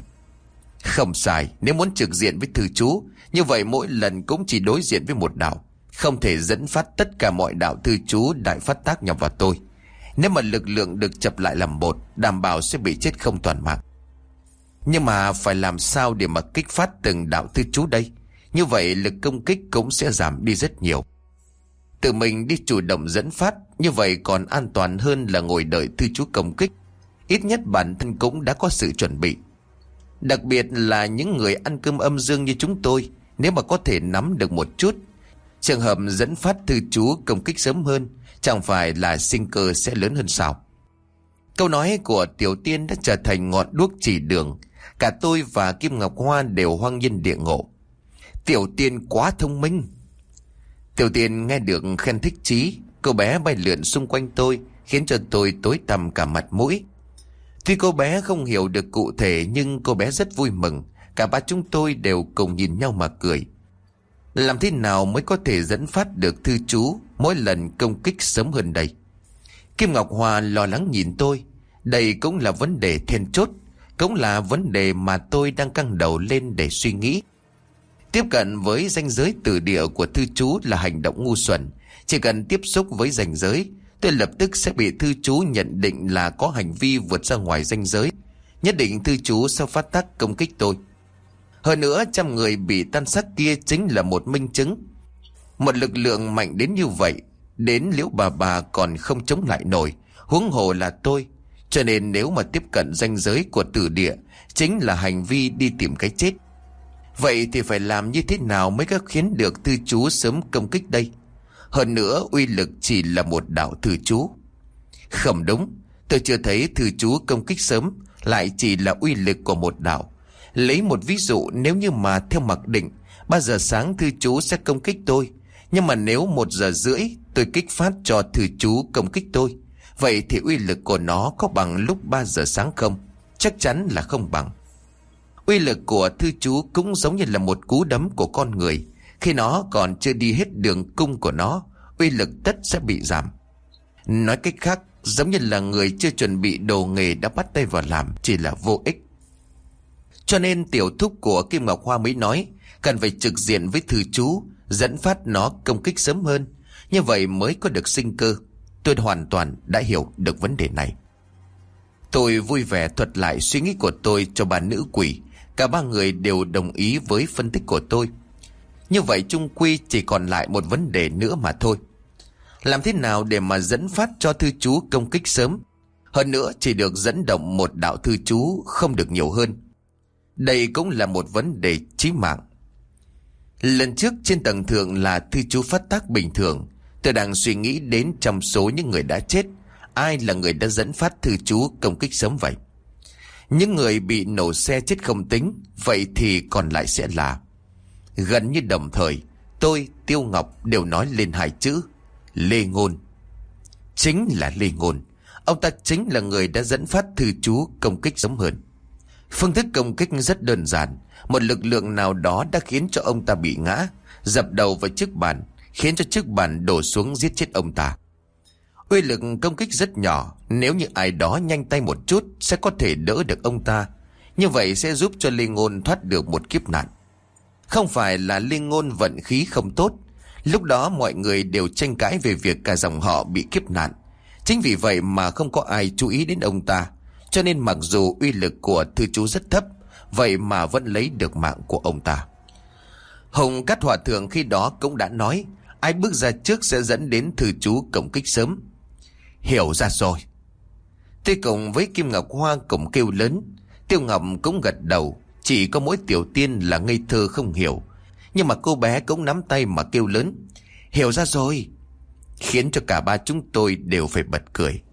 Không sai, nếu muốn trực diện với thư chú, như vậy mỗi lần cũng chỉ đối diện với một đạo, không thể dẫn phát tất cả mọi đạo thư chú đại phát tác nhằm vào tôi. Nếu mà lực lượng được chập lại làm một, đảm bảo sẽ bị chết không toàn mạng. Nhưng mà phải làm sao để mà kích phát từng đạo thư chú đây? Như vậy lực công kích cũng sẽ giảm đi rất nhiều. Tự mình đi chủ động dẫn phát, như vậy còn an toàn hơn là ngồi đợi thư chú công kích. Ít nhất bản thân cũng đã có sự chuẩn bị. Đặc biệt là những người ăn cơm âm dương như chúng tôi, nếu mà có thể nắm được một chút, trường hợp dẫn phát thư chú công kích sớm hơn, chẳng phải là sinh cơ sẽ lớn hơn sao? Câu nói của Tiểu Tiên đã trở thành ngọn đuốc chỉ đường. Cả tôi và Kim Ngọc Hoa đều hoang nhiên địa ngộ. Tiểu Tiên quá thông minh. Tiểu Tiên nghe được khen thích chí, cô bé bay lượn xung quanh tôi, khiến cho tôi tối tăm cả mặt mũi. Tuy cô bé không hiểu được cụ thể, nhưng cô bé rất vui mừng. Cả ba chúng tôi đều cùng nhìn nhau mà cười. Làm thế nào mới có thể dẫn phát được thư chú mỗi lần công kích sớm hơn đây? Kim Ngọc Hoa lo lắng nhìn tôi. Đây cũng là vấn đề then chốt, cũng là vấn đề mà tôi đang căng đầu lên để suy nghĩ. Tiếp cận với ranh giới tử địa của thư chú là hành động ngu xuẩn. Chỉ cần tiếp xúc với ranh giới, tôi lập tức sẽ bị thư chú nhận định là có hành vi vượt ra ngoài ranh giới. Nhất định thư chú sẽ phát tác công kích tôi. Hơn nữa, 100 người bị tan xác kia chính là một minh chứng. Một lực lượng mạnh đến như vậy, đến Liễu bà còn không chống lại nổi, huống hồ là tôi. Cho nên nếu mà tiếp cận ranh giới của tử địa, chính là hành vi đi tìm cái chết. Vậy thì phải làm như thế nào mới có khiến được thư chú sớm công kích đây? Hơn nữa, uy lực chỉ là một đạo thư chú. Không đúng, tôi chưa thấy thư chú công kích sớm, lại chỉ là uy lực của một đạo. Lấy một ví dụ, nếu như mà theo mặc định 3 giờ sáng thư chú sẽ công kích tôi, nhưng mà nếu 1 giờ rưỡi tôi kích phát cho thư chú công kích tôi, vậy thì uy lực của nó có bằng lúc 3 giờ sáng không? Chắc chắn là không bằng. Uy lực của thư chú cũng giống như là một cú đấm của con người. Khi nó còn chưa đi hết đường cung của nó, uy lực tất sẽ bị giảm. Nói cách khác, giống như là người chưa chuẩn bị đồ nghề đã bắt tay vào làm, chỉ là vô ích. Cho nên tiểu thúc của Kim Ngọc Hoa mới nói cần phải trực diện với thư chú, dẫn phát nó công kích sớm hơn, như vậy mới có được sinh cơ. Tôi hoàn toàn đã hiểu được vấn đề này. Tôi vui vẻ thuật lại suy nghĩ của tôi cho bà nữ quỷ. Cả 3 người đều đồng ý với phân tích của tôi. Như vậy chung quy chỉ còn lại một vấn đề nữa mà thôi. Làm thế nào để mà dẫn phát cho thư chú công kích sớm? Hơn nữa chỉ được dẫn động một đạo thư chú, không được nhiều hơn. Đây cũng là một vấn đề chí mạng. Lần trước trên tầng thượng là thư chú phát tác bình thường. Tôi đang suy nghĩ đến trong số những người đã chết, ai là người đã dẫn phát thư chú công kích sớm vậy? Những người bị nổ xe chết không tính, vậy thì còn lại sẽ là... Gần như đồng thời, tôi, Tiêu Ngọc đều nói lên 2 chữ: Lê Ngôn. Chính là Lê Ngôn. Ông ta chính là người đã dẫn phát thư chú công kích sớm hơn. Phương thức công kích rất đơn giản. Một lực lượng nào đó đã khiến cho ông ta bị ngã, dập đầu vào chiếc bàn, khiến cho chiếc bàn đổ xuống giết chết ông ta. Uy lực công kích rất nhỏ, nếu như ai đó nhanh tay một chút sẽ có thể đỡ được ông ta. Như vậy sẽ giúp cho Lê Ngôn thoát được một kiếp nạn. Không phải là Lê Ngôn vận khí không tốt. Lúc đó mọi người đều tranh cãi về việc cả dòng họ bị kiếp nạn. Chính vì vậy mà không có ai chú ý đến ông ta. Cho nên mặc dù uy lực của thư chú rất thấp, vậy mà vẫn lấy được mạng của ông ta. Hồng Cát Hòa Thượng khi đó cũng đã nói, ai bước ra trước sẽ dẫn đến thư chú công kích sớm. Hiểu ra rồi. Tôi cùng với Kim Ngọc Hoa cùng kêu lớn. Tiêu Ngọc cũng gật đầu. Chỉ có mỗi Tiểu Tiên là ngây thơ không hiểu. Nhưng mà cô bé cũng nắm tay mà kêu lớn: "Hiểu ra rồi!" Khiến cho cả ba chúng tôi đều phải bật cười.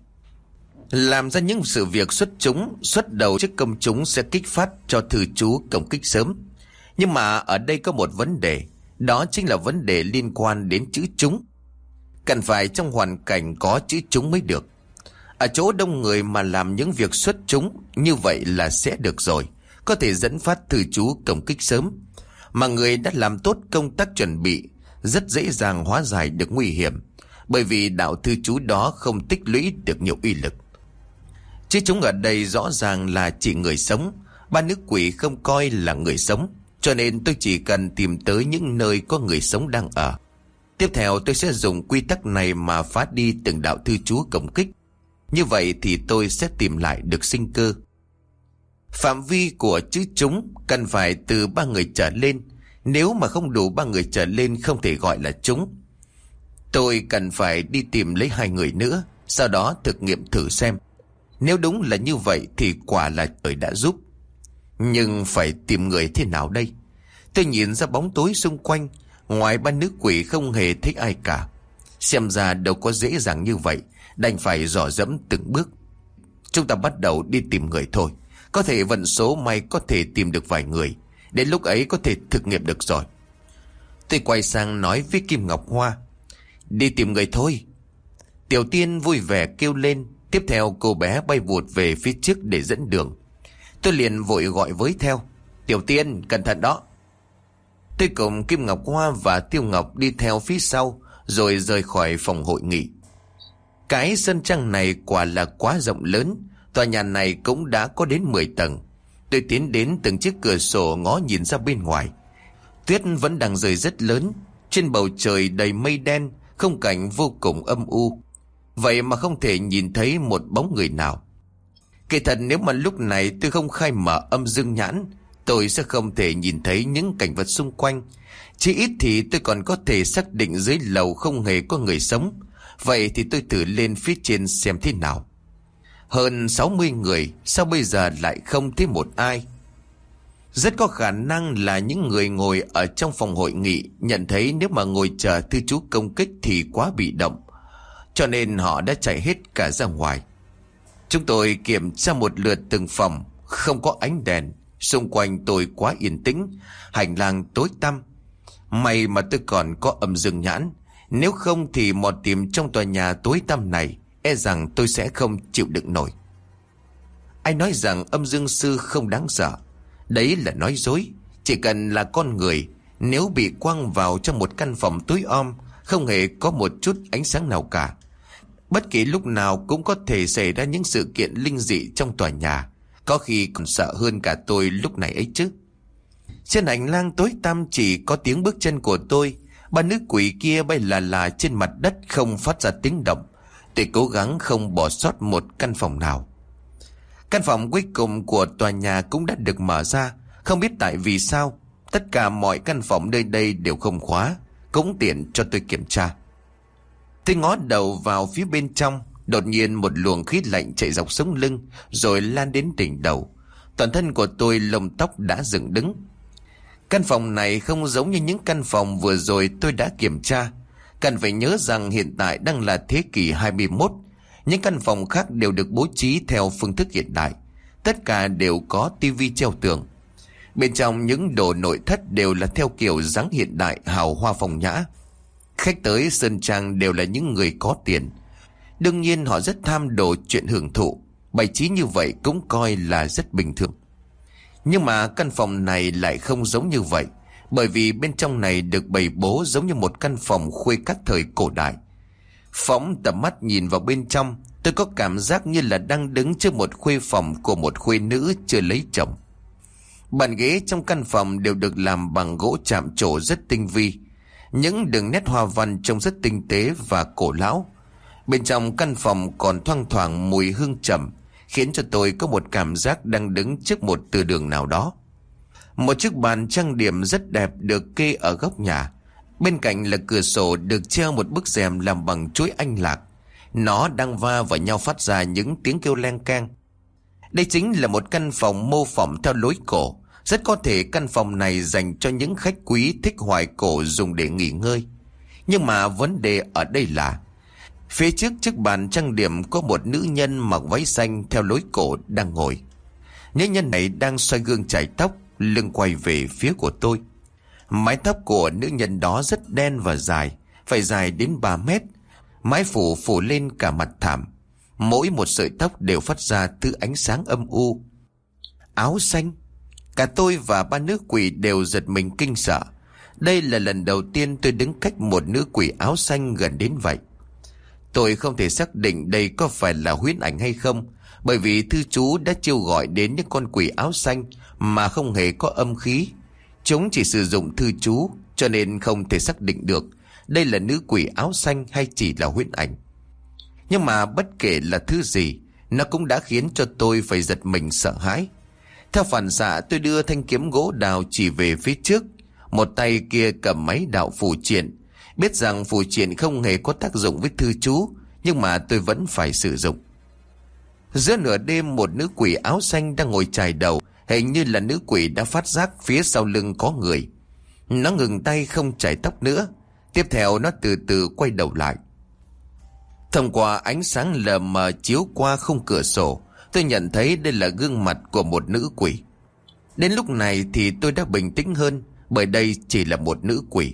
Làm ra những sự việc xuất đầu trước công chúng sẽ kích phát cho thư chú công kích sớm. Nhưng mà ở đây có một vấn đề, đó chính là vấn đề liên quan đến chữ chúng. Cần phải trong hoàn cảnh có chữ chúng mới được. Ở chỗ đông người mà làm những việc xuất chúng như vậy là sẽ được rồi, có thể dẫn phát thư chú công kích sớm. Mà người đã làm tốt công tác chuẩn bị rất dễ dàng hóa giải được nguy hiểm, bởi vì đạo thư chú đó không tích lũy được nhiều uy lực. Chứ chúng ở đây rõ ràng là chỉ người sống. Ba nữ quỷ không coi là người sống, cho nên tôi chỉ cần tìm tới những nơi có người sống đang ở. Tiếp theo tôi sẽ dùng quy tắc này mà phá đi từng đạo thư chú công kích. Như vậy thì tôi sẽ tìm lại được sinh cơ. Phạm vi của chữ chúng cần phải từ 3 người trở lên. Nếu mà không đủ 3 người trở lên không thể gọi là chúng. Tôi cần phải đi tìm lấy 2 người nữa, sau đó thực nghiệm thử xem. Nếu đúng là như vậy thì quả là trời đã giúp. Nhưng phải tìm người thế nào đây? Tôi nhìn ra bóng tối xung quanh, ngoài 3 nữ quỷ không hề thấy ai cả. Xem ra đâu có dễ dàng như vậy, đành phải dò dẫm từng bước. Chúng ta bắt đầu đi tìm người thôi. Có thể vận số may có thể tìm được vài người. Đến lúc ấy có thể thực nghiệm được rồi. Tôi quay sang nói với Kim Ngọc Hoa: "Đi tìm người thôi." Tiểu Tiên vui vẻ kêu lên. Tiếp theo cô bé bay vụt về phía trước để dẫn đường. Tôi liền vội gọi với theo: "Tiểu Tiên, cẩn thận đó." Tôi cùng Kim Ngọc Hoa và Tiêu Ngọc đi theo phía sau, rồi rời khỏi phòng hội nghị. Cái sân trang này quả là quá rộng lớn. Tòa nhà này cũng đã có đến 10 tầng. Tôi tiến đến từng chiếc cửa sổ ngó nhìn ra bên ngoài. Tuyết vẫn đang rơi rất lớn. Trên bầu trời đầy mây đen, khung cảnh vô cùng âm u. Vậy mà không thể nhìn thấy một bóng người nào. Kỳ thật nếu mà lúc này tôi không khai mở âm dương nhãn, tôi sẽ không thể nhìn thấy những cảnh vật xung quanh. Chỉ ít thì tôi còn có thể xác định dưới lầu không hề có người sống. Vậy thì tôi thử lên phía trên xem thế nào. Hơn 60 người, sao bây giờ lại không thấy một ai? Rất có khả năng là những người ngồi ở trong phòng hội nghị nhận thấy nếu mà ngồi chờ thư chú công kích thì quá bị động, cho nên họ đã chạy hết cả ra ngoài. Chúng tôi kiểm tra một lượt từng phòng, không có ánh đèn. Xung quanh tôi quá yên tĩnh, hành lang tối tăm. May mà tôi còn có âm dương nhãn. Nếu không thì mò tìm trong tòa nhà tối tăm này, e rằng tôi sẽ không chịu đựng nổi. Ai nói rằng âm dương sư không đáng sợ? Đấy là nói dối. Chỉ cần là con người, nếu bị quăng vào trong một căn phòng tối om, không hề có một chút ánh sáng nào cả, bất kỳ lúc nào cũng có thể xảy ra những sự kiện linh dị trong tòa nhà. Có khi còn sợ hơn cả tôi lúc này ấy chứ. Trên hành lang tối tăm chỉ có tiếng bước chân của tôi. Ba nữ quỷ kia bay là trên mặt đất không phát ra tiếng động. Tôi cố gắng không bỏ sót một căn phòng nào. Căn phòng cuối cùng của tòa nhà cũng đã được mở ra. Không biết tại vì sao, tất cả mọi căn phòng nơi đây đều không khóa, cũng tiện cho tôi kiểm tra. Tôi ngó đầu vào phía bên trong. Đột nhiên một luồng khí lạnh chạy dọc sống lưng, rồi lan đến đỉnh đầu. Toàn thân của tôi lông tóc đã dựng đứng. Căn phòng này không giống như những căn phòng vừa rồi tôi đã kiểm tra. Cần phải nhớ rằng hiện tại đang là thế kỷ 21. Những căn phòng khác đều được bố trí theo phương thức hiện đại. Tất cả đều có tivi treo tường. Bên trong những đồ nội thất đều là theo kiểu dáng hiện đại hào hoa phong nhã. Khách tới sơn trang đều là những người có tiền. Đương nhiên họ rất tham đồ chuyện hưởng thụ. Bày trí như vậy cũng coi là rất bình thường. Nhưng mà căn phòng này lại không giống như vậy, bởi vì bên trong này được bày bố giống như một căn phòng khuê các thời cổ đại. Phóng tầm mắt nhìn vào bên trong, tôi có cảm giác như là đang đứng trước một khuê phòng của một khuê nữ chưa lấy chồng. Bàn ghế trong căn phòng đều được làm bằng gỗ chạm trổ rất tinh vi. Những đường nét hoa văn trông rất tinh tế và cổ lão. Bên trong căn phòng còn thoang thoảng mùi hương trầm, khiến cho tôi có một cảm giác đang đứng trước một từ đường nào đó. Một chiếc bàn trang điểm rất đẹp được kê ở góc nhà. Bên cạnh là cửa sổ được treo một bức rèm làm bằng chuỗi anh lạc. Nó đang va vào nhau phát ra những tiếng kêu leng keng. Đây chính là một căn phòng mô phỏng theo lối cổ, Rất có thể căn phòng này dành cho những khách quý thích hoài cổ dùng để nghỉ ngơi. Nhưng mà vấn đề ở đây là phía trước chiếc bàn trang điểm có một nữ nhân mặc váy xanh theo lối cổ đang ngồi. Nữ nhân này đang xoay gương chải tóc, lưng quay về phía của tôi. Mái tóc của nữ nhân đó rất đen và dài, phải dài đến 3 mét. Mái phủ lên cả mặt thảm. Mỗi một sợi tóc đều phát ra thứ ánh sáng âm u. Áo xanh. Cả tôi và ba nữ quỷ đều giật mình kinh sợ. Đây là lần đầu tiên tôi đứng cách một nữ quỷ áo xanh gần đến vậy. Tôi không thể xác định đây có phải là huyễn ảnh hay không, bởi vì thư chú đã chiêu gọi đến những con quỷ áo xanh mà không hề có âm khí. Chúng chỉ sử dụng thư chú, cho nên không thể xác định được đây là nữ quỷ áo xanh hay chỉ là huyễn ảnh. Nhưng mà bất kể là thứ gì, nó cũng đã khiến cho tôi phải giật mình sợ hãi. Theo phản xạ, tôi đưa thanh kiếm gỗ đào chỉ về phía trước, một tay kia cầm máy đạo phù triện. Biết rằng phù triện không hề có tác dụng với thư chú, nhưng mà tôi vẫn phải sử dụng. Giữa nửa đêm, một nữ quỷ áo xanh đang ngồi chải đầu. Hình như là nữ quỷ đã phát giác phía sau lưng có người. Nó ngừng tay không chải tóc nữa. Tiếp theo nó từ từ quay đầu lại. Thông qua ánh sáng lờ mờ chiếu qua khung cửa sổ, tôi nhận thấy đây là gương mặt của một nữ quỷ. Đến lúc này thì tôi đã bình tĩnh hơn, bởi đây chỉ là một nữ quỷ.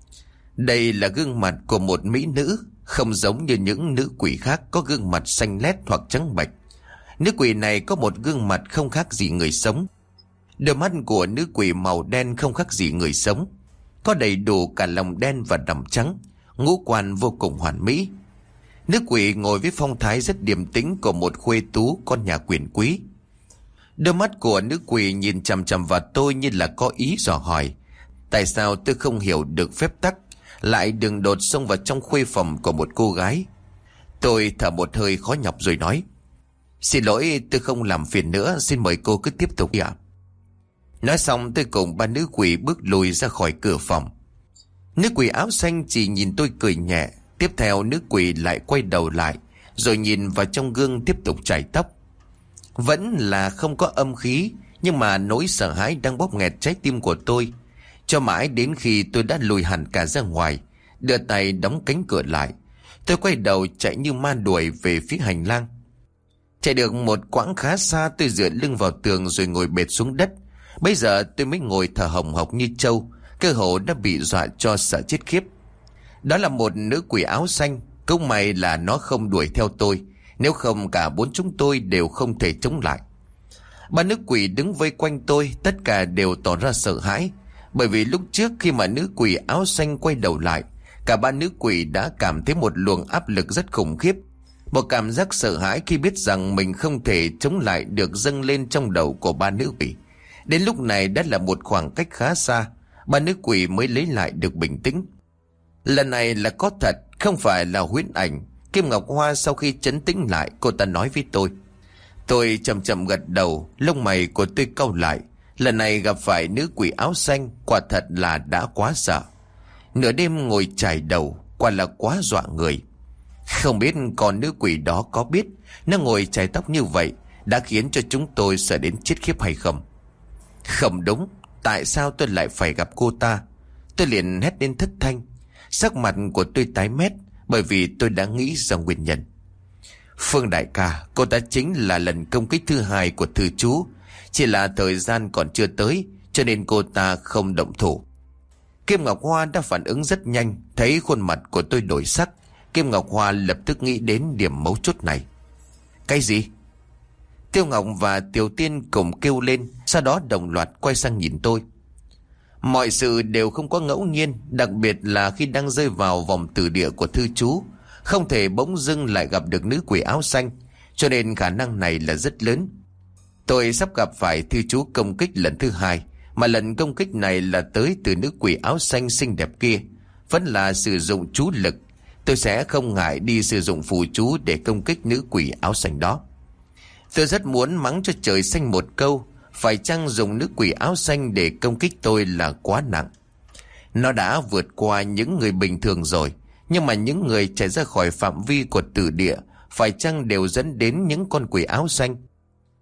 Đây là gương mặt của một mỹ nữ, không giống như những nữ quỷ khác có gương mặt xanh lét hoặc trắng bệch. Nữ quỷ này có một gương mặt không khác gì người sống. Đôi mắt của nữ quỷ màu đen không khác gì người sống, có đầy đủ cả lòng đen và đầm trắng, ngũ quan vô cùng hoàn mỹ. Nữ quỷ ngồi với phong thái rất điềm tĩnh của một khuê tú con nhà quyền quý. Đôi mắt của nữ quỷ nhìn chằm chằm vào tôi như là có ý dò hỏi. Tại sao tôi không hiểu được phép tắc lại đường đột xông vào trong khuê phòng của một cô gái. Tôi thở một hơi khó nhọc rồi nói: "Xin lỗi, tôi không làm phiền nữa, xin mời cô cứ tiếp tục đi ạ." Nói xong tôi cùng ba nữ quỷ bước lùi ra khỏi cửa phòng. Nữ quỷ áo xanh chỉ nhìn tôi cười nhẹ. Tiếp theo nữ quỷ lại quay đầu lại, rồi nhìn vào trong gương tiếp tục chải tóc. Vẫn là không có âm khí, nhưng mà nỗi sợ hãi đang bóp nghẹt trái tim của tôi. Cho mãi đến khi tôi đã lùi hẳn cả ra ngoài, đưa tay đóng cánh cửa lại, tôi quay đầu chạy như ma đuổi về phía hành lang. Chạy được một quãng khá xa, tôi dựa lưng vào tường rồi ngồi bệt xuống đất. Bây giờ tôi mới ngồi thở hồng hộc như trâu, cơ hồ đã bị dọa cho sợ chết khiếp. Đó là một nữ quỷ áo xanh. Cũng may là nó không đuổi theo tôi, nếu không cả bốn chúng tôi đều không thể chống lại. Ba nữ quỷ đứng vây quanh tôi, tất cả đều tỏ ra sợ hãi. Bởi vì lúc trước khi mà nữ quỷ áo xanh quay đầu lại, cả ba nữ quỷ đã cảm thấy một luồng áp lực rất khủng khiếp. Một cảm giác sợ hãi khi biết rằng mình không thể chống lại được dâng lên trong đầu của ba nữ quỷ. Đến lúc này đã là một khoảng cách khá xa, ba nữ quỷ mới lấy lại được bình tĩnh. Lần này là có thật, không phải là huyễn ảnh. Kim Ngọc Hoa sau khi trấn tĩnh lại, cô ta nói với tôi. Tôi chậm chậm gật đầu, lông mày của tôi cau lại. Lần này gặp phải nữ quỷ áo xanh, quả thật là đã quá sợ. Nửa đêm ngồi chải đầu, quả là quá dọa người. Không biết con nữ quỷ đó có biết nó ngồi chải tóc như vậy đã khiến cho chúng tôi sợ đến chết khiếp hay không? Không đúng, tại sao tôi lại phải gặp cô ta? Tôi liền hét lên thất thanh. Sắc mặt của tôi tái mét, bởi vì tôi đã nghĩ ra nguyên nhân. Phương đại ca, cô ta chính là lần công kích thứ hai của thư chú. Chỉ là thời gian còn chưa tới, cho nên cô ta không động thủ. Kim Ngọc Hoa đã phản ứng rất nhanh. Thấy khuôn mặt của tôi đổi sắc, Kim Ngọc Hoa lập tức nghĩ đến điểm mấu chốt này. Cái gì? Tiêu Ngọc và Tiểu Tiên cùng kêu lên, sau đó đồng loạt quay sang nhìn tôi. Mọi sự đều không có ngẫu nhiên, đặc biệt là khi đang rơi vào vòng tử địa của thư chú, không thể bỗng dưng lại gặp được nữ quỷ áo xanh, cho nên khả năng này là rất lớn. Tôi sắp gặp phải thư chú công kích lần thứ hai, mà lần công kích này là tới từ nữ quỷ áo xanh xinh đẹp kia. Vẫn là sử dụng chú lực, tôi sẽ không ngại đi sử dụng phù chú để công kích nữ quỷ áo xanh đó. Tôi rất muốn mắng cho trời xanh một câu, phải chăng dùng nữ quỷ áo xanh để công kích tôi là quá nặng. Nó đã vượt qua những người bình thường rồi, nhưng mà những người chạy ra khỏi phạm vi của tử địa phải chăng đều dẫn đến những con quỷ áo xanh?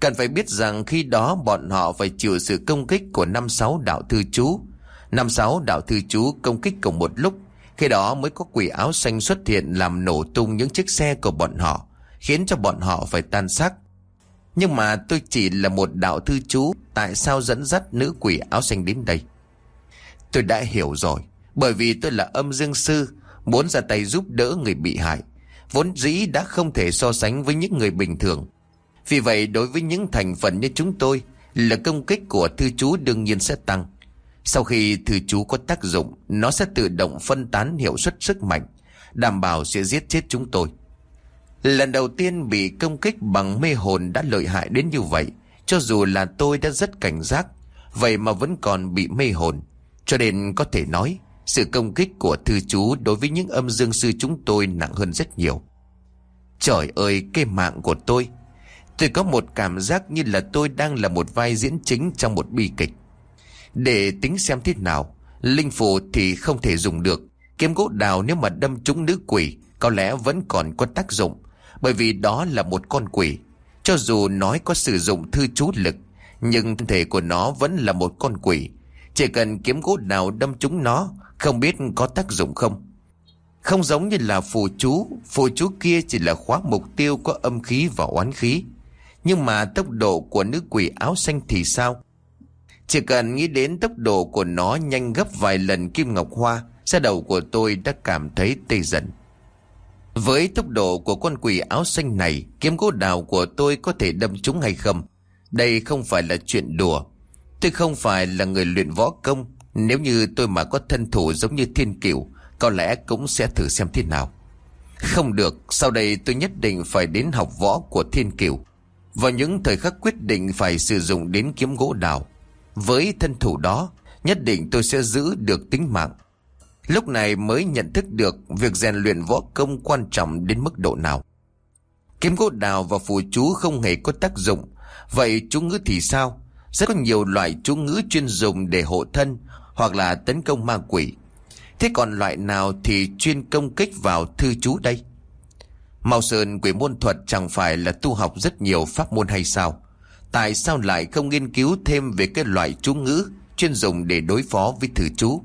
Cần phải biết rằng khi đó bọn họ phải chịu sự công kích của 5-6 đạo thư chú. 5-6 đạo thư chú công kích cùng một lúc. Khi đó mới có quỷ áo xanh xuất hiện làm nổ tung những chiếc xe của bọn họ, khiến cho bọn họ phải tan xác. Nhưng mà tôi chỉ là một đạo thư chú, tại sao dẫn dắt nữ quỷ áo xanh đến đây? Tôi đã hiểu rồi. Bởi vì tôi là âm dương sư, muốn ra tay giúp đỡ người bị hại, vốn dĩ đã không thể so sánh với những người bình thường. Vì vậy đối với những thành phần như chúng tôi, là công kích của thư chú đương nhiên sẽ tăng. Sau khi thư chú có tác dụng, nó sẽ tự động phân tán hiệu suất sức mạnh, đảm bảo sẽ giết chết chúng tôi. Lần đầu tiên bị công kích bằng mê hồn đã lợi hại đến như vậy. Cho dù là tôi đã rất cảnh giác, vậy mà vẫn còn bị mê hồn. Cho nên có thể nói, sự công kích của thư chú đối với những âm dương sư chúng tôi nặng hơn rất nhiều. Trời ơi, cái mạng của tôi! Tôi có một cảm giác như là tôi đang là một vai diễn chính trong một bi kịch. Để tính xem thế nào, linh phù thì không thể dùng được. Kiếm gỗ đào nếu mà đâm trúng nữ quỷ có lẽ vẫn còn có tác dụng, bởi vì đó là một con quỷ. Cho dù nói có sử dụng thư chú lực, nhưng thân thể của nó vẫn là một con quỷ. Chỉ cần kiếm gỗ đào đâm trúng nó, không biết có tác dụng không. Không giống như là phù chú kia chỉ là khóa mục tiêu có âm khí và oán khí. Nhưng mà tốc độ của nữ quỷ áo xanh thì sao? Chỉ cần nghĩ đến tốc độ của nó nhanh gấp vài lần kim ngọc hoa, da đầu của tôi đã cảm thấy tê dần. Với tốc độ của con quỷ áo xanh này, kiếm gỗ đào của tôi có thể đâm trúng hay không? Đây không phải là chuyện đùa. Tôi không phải là người luyện võ công. Nếu như tôi mà có thân thủ giống như Thiên Cửu, có lẽ cũng sẽ thử xem thế nào. Không được, sau đây tôi nhất định phải đến học võ của Thiên Cửu. Vào những thời khắc quyết định phải sử dụng đến kiếm gỗ đào. Với thân thủ đó, nhất định tôi sẽ giữ được tính mạng. Lúc này mới nhận thức được việc rèn luyện võ công quan trọng đến mức độ nào. Kiếm gỗ đào và phù chú không hề có tác dụng. Vậy chú ngữ thì sao? Rất có nhiều loại chú ngữ chuyên dùng để hộ thân hoặc là tấn công ma quỷ. Thế còn loại nào thì chuyên công kích vào thư chú đây? Mao Sơn Quỷ môn thuật chẳng phải là tu học rất nhiều pháp môn hay sao? Tại sao lại không nghiên cứu thêm về cái loại chú ngữ chuyên dùng để đối phó với thư chú?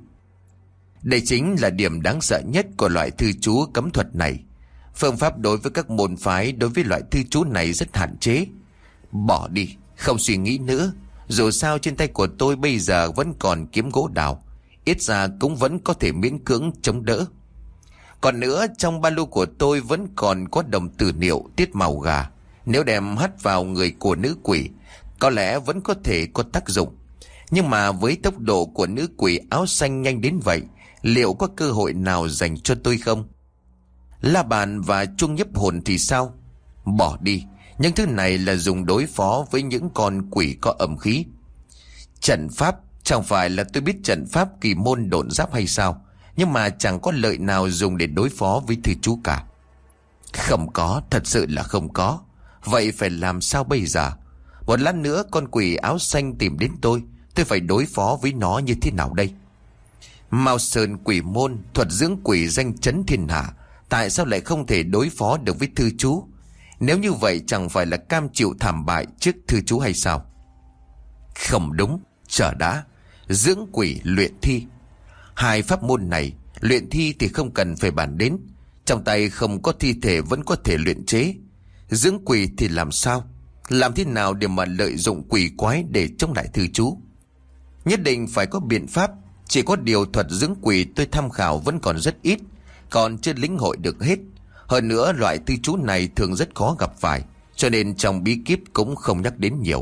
Đây chính là điểm đáng sợ nhất của loại thư chú cấm thuật này. Phương pháp đối với các môn phái đối với loại thư chú này rất hạn chế. Bỏ đi, không suy nghĩ nữa. Dù sao trên tay của tôi bây giờ vẫn còn kiếm gỗ đào, ít ra cũng vẫn có thể miễn cưỡng chống đỡ. Còn nữa, trong ba lô của tôi vẫn còn có đồng tử niệu tiết màu gà. Nếu đem hắt vào người của nữ quỷ, có lẽ vẫn có thể có tác dụng. Nhưng mà với tốc độ của nữ quỷ áo xanh nhanh đến vậy, liệu có cơ hội nào dành cho tôi không? La bàn và chuông nhấp hồn thì sao? Bỏ đi, những thứ này là dùng đối phó với những con quỷ có âm khí. Trận pháp, chẳng phải là tôi biết trận pháp kỳ môn độn giáp hay sao? Nhưng mà chẳng có lợi nào dùng để đối phó với thư chú cả. Không có, thật sự là không có. Vậy phải làm sao bây giờ? Một lát nữa con quỷ áo xanh tìm đến tôi phải đối phó với nó như thế nào đây? Mao Sơn Quỷ môn, thuật dưỡng quỷ danh chấn thiên hạ, tại sao lại không thể đối phó được với thư chú? Nếu như vậy chẳng phải là cam chịu thảm bại trước thư chú hay sao? Không đúng, chờ đã. Dưỡng quỷ luyện thi, hai pháp môn này, luyện thi thì không cần phải bàn đến. Trong tay không có thi thể vẫn có thể luyện chế. Dưỡng quỷ thì làm sao? Làm thế nào để mà lợi dụng quỷ quái để chống lại thư chú? Nhất định phải có biện pháp. Chỉ có điều thuật dưỡng quỷ tôi tham khảo vẫn còn rất ít, còn chưa lĩnh hội được hết. Hơn nữa loại thư chú này thường rất khó gặp phải, cho nên trong bí kíp cũng không nhắc đến nhiều.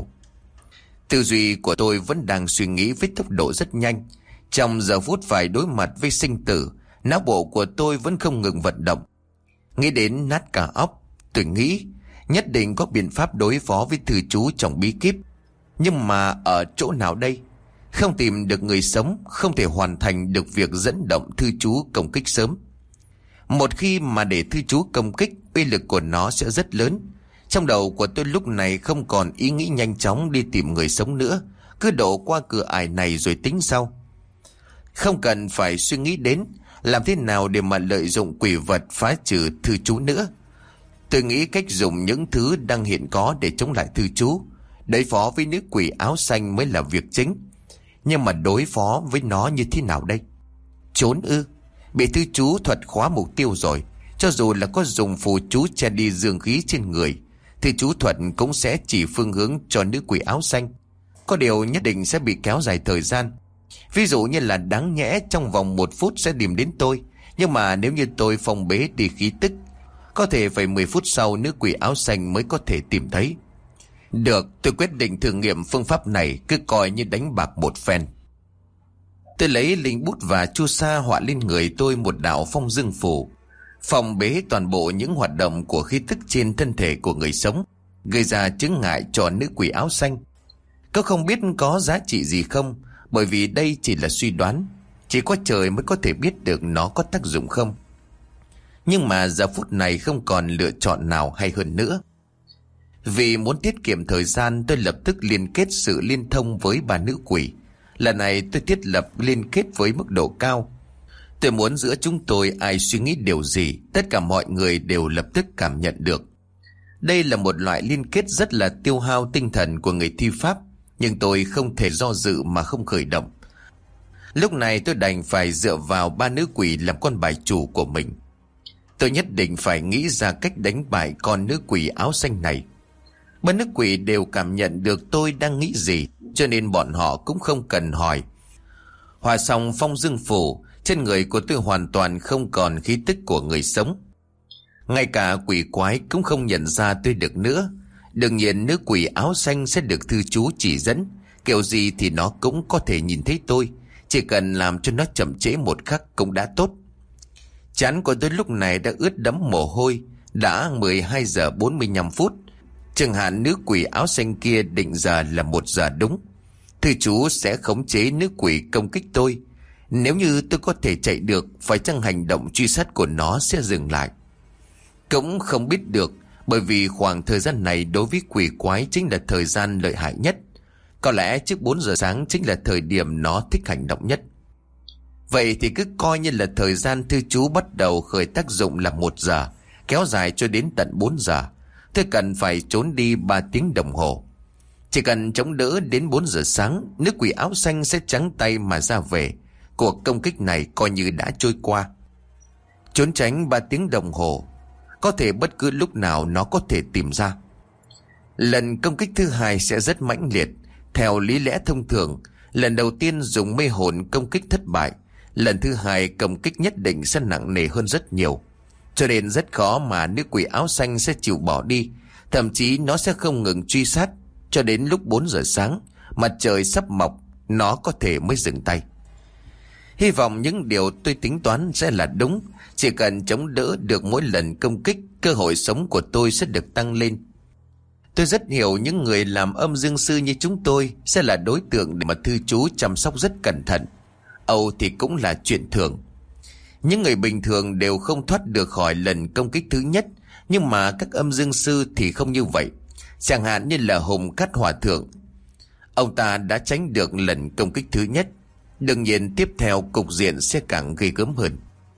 Tư duy của tôi vẫn đang suy nghĩ với tốc độ rất nhanh. Trong giờ phút phải đối mặt với sinh tử, não bộ của tôi vẫn không ngừng vận động. Nghĩ đến nát cả óc, tôi nghĩ nhất định có biện pháp đối phó với thư chú trong bí kíp. Nhưng mà ở chỗ nào đây? Không tìm được người sống, không thể hoàn thành được việc dẫn động thư chú công kích sớm. Một khi mà để thư chú công kích, uy lực của nó sẽ rất lớn. Trong đầu của tôi lúc này không còn ý nghĩ nhanh chóng đi tìm người sống nữa, cứ độ qua cửa ải này rồi tính sau. Không cần phải suy nghĩ đến làm thế nào để mà lợi dụng quỷ vật phá trừ thư chú nữa. Tôi nghĩ cách dùng những thứ đang hiện có để chống lại thư chú. Đối phó với nữ quỷ áo xanh mới là việc chính. Nhưng mà đối phó với nó như thế nào đây? Trốn ư? Bị thư chú thuật khóa mục tiêu rồi. Cho dù là có dùng phù chú che đi dương khí trên người, thì chú thuật cũng sẽ chỉ phương hướng cho nữ quỷ áo xanh. Có điều nhất định sẽ bị kéo dài thời gian. Ví dụ như là đáng nhẽ trong vòng 1 phút sẽ tìm đến tôi, nhưng mà nếu như tôi phong bế đi khí tức, có thể phải 10 phút sau nữ quỷ áo xanh mới có thể tìm thấy. Được, tôi quyết định thử nghiệm phương pháp này, cứ coi như đánh bạc một phen. Tôi lấy linh bút và chu sa họa lên người tôi một đạo phong dương phù, phòng bế toàn bộ những hoạt động của khí tức trên thân thể của người sống, gây ra chướng ngại cho nữ quỷ áo xanh. Có không biết có giá trị gì không, bởi vì đây chỉ là suy đoán, chỉ có trời mới có thể biết được nó có tác dụng không. Nhưng mà giờ phút này không còn lựa chọn nào hay hơn nữa. Vì muốn tiết kiệm thời gian, tôi lập tức liên kết sự liên thông với bà nữ quỷ. Lần này tôi thiết lập liên kết với mức độ cao. Tôi muốn giữa chúng tôi ai suy nghĩ điều gì, tất cả mọi người đều lập tức cảm nhận được. Đây là một loại liên kết rất là tiêu hao tinh thần của người thi pháp, nhưng tôi không thể do dự mà không khởi động. Lúc này tôi đành phải dựa vào ba nữ quỷ làm con bài chủ của mình. Tôi nhất định phải nghĩ ra cách đánh bại con nữ quỷ áo xanh này. Ba nữ quỷ đều cảm nhận được tôi đang nghĩ gì, cho nên bọn họ cũng không cần hỏi. Hòa xong phong dương phủ, trên người của tôi hoàn toàn không còn khí tức của người sống. Ngay cả quỷ quái cũng không nhận ra tôi được nữa. Đương nhiên nữ quỷ áo xanh sẽ được thư chú chỉ dẫn, kiểu gì thì nó cũng có thể nhìn thấy tôi, chỉ cần làm cho nó chậm trễ một khắc cũng đã tốt. Trán của tôi lúc này đã ướt đẫm mồ hôi. Đã 12 giờ 45 phút. Chẳng hạn nữ quỷ áo xanh kia định giờ là 1 giờ đúng. Thư chú sẽ khống chế nữ quỷ công kích tôi. Nếu như tôi có thể chạy được, phải chăng hành động truy sát của nó sẽ dừng lại? Cũng không biết được, bởi vì khoảng thời gian này đối với quỷ quái chính là thời gian lợi hại nhất. Có lẽ trước 4 giờ sáng chính là thời điểm nó thích hành động nhất. Vậy thì cứ coi như là thời gian thư chú bắt đầu khởi tác dụng là 1 giờ, kéo dài cho đến tận 4 giờ. Tôi cần phải trốn đi 3 tiếng đồng hồ. Chỉ cần chống đỡ đến 4 giờ sáng, nữ quỷ áo xanh sẽ trắng tay mà ra về. Cuộc công kích này coi như đã trôi qua. Trốn tránh 3 tiếng đồng hồ, có thể bất cứ lúc nào nó có thể tìm ra. Lần công kích thứ hai sẽ rất mãnh liệt. Theo lý lẽ thông thường, lần đầu tiên dùng mê hồn công kích thất bại, lần thứ hai công kích nhất định sẽ nặng nề hơn rất nhiều. Cho nên rất khó mà nữ quỷ áo xanh sẽ chịu bỏ đi. Thậm chí nó sẽ không ngừng truy sát cho đến lúc 4 giờ sáng, mặt trời sắp mọc, nó có thể mới dừng tay. Hy vọng những điều tôi tính toán sẽ là đúng. Chỉ cần chống đỡ được mỗi lần công kích, cơ hội sống của tôi sẽ được tăng lên. Tôi rất hiểu những người làm âm dương sư như chúng tôi sẽ là đối tượng để mà thư chú chăm sóc rất cẩn thận. Âu thì cũng là chuyện thường. Những người bình thường đều không thoát được khỏi lần công kích thứ nhất, nhưng mà các âm dương sư thì không như vậy. Chẳng hạn như là Hùng Cát Hòa Thượng, ông ta đã tránh được lần công kích thứ nhất. Đương nhiên tiếp theo cục diện sẽ càng ghê gớm hơn.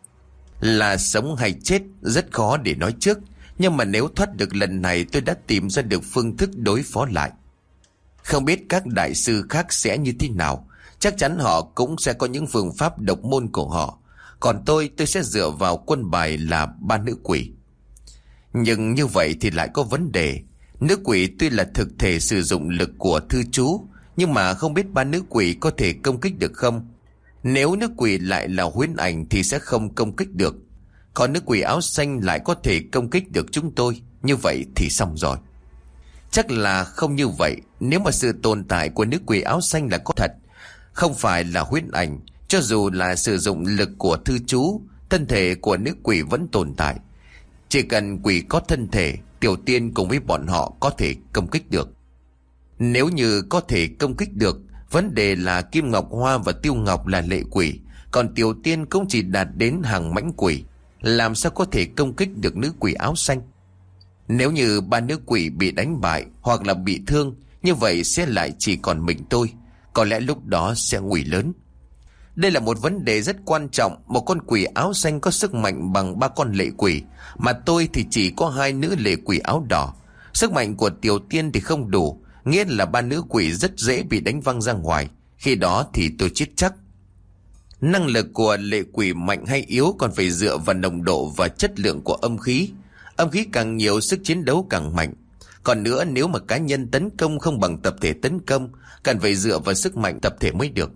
Là sống hay chết rất khó để nói trước, nhưng mà nếu thoát được lần này, tôi đã tìm ra được phương thức đối phó lại. Không biết các đại sư khác sẽ như thế nào. Chắc chắn họ cũng sẽ có những phương pháp độc môn của họ. Còn tôi sẽ dựa vào quân bài là ba nữ quỷ. Nhưng như vậy thì lại có vấn đề. Nữ quỷ tuy là thực thể sử dụng lực của thư chú, nhưng mà không biết ba nữ quỷ có thể công kích được không. Nếu nữ quỷ lại là huyễn ảnh thì sẽ không công kích được. Còn nữ quỷ áo xanh lại có thể công kích được chúng tôi. Như vậy thì xong rồi. Chắc là không như vậy. Nếu mà sự tồn tại của nữ quỷ áo xanh là có thật, không phải là huyễn ảnh, cho dù là sử dụng lực của thư chú, thân thể của nữ quỷ vẫn tồn tại. Chỉ cần quỷ có thân thể, Tiểu Tiên cùng với bọn họ có thể công kích được. Nếu như có thể công kích được, vấn đề là Kim Ngọc Hoa và Tiêu Ngọc là lệ quỷ, còn Tiểu Tiên cũng chỉ đạt đến hàng mãnh quỷ, làm sao có thể công kích được nữ quỷ áo xanh. Nếu như ba nữ quỷ bị đánh bại hoặc là bị thương, như vậy sẽ lại chỉ còn mình tôi. Có lẽ lúc đó sẽ nguy lớn. Đây là một vấn đề rất quan trọng. Một con quỷ áo xanh có sức mạnh bằng 3 con lệ quỷ, mà tôi thì chỉ có 2 nữ lệ quỷ áo đỏ. Sức mạnh của Tiểu Tiên thì không đủ, nghĩa là ba nữ quỷ rất dễ bị đánh văng ra ngoài. Khi đó thì tôi chết chắc. Năng lực của lệ quỷ mạnh hay yếu còn phải dựa vào nồng độ và chất lượng của âm khí. Âm khí càng nhiều, sức chiến đấu càng mạnh. Còn nữa, nếu mà cá nhân tấn công không bằng tập thể tấn công, cần phải dựa vào sức mạnh tập thể mới được.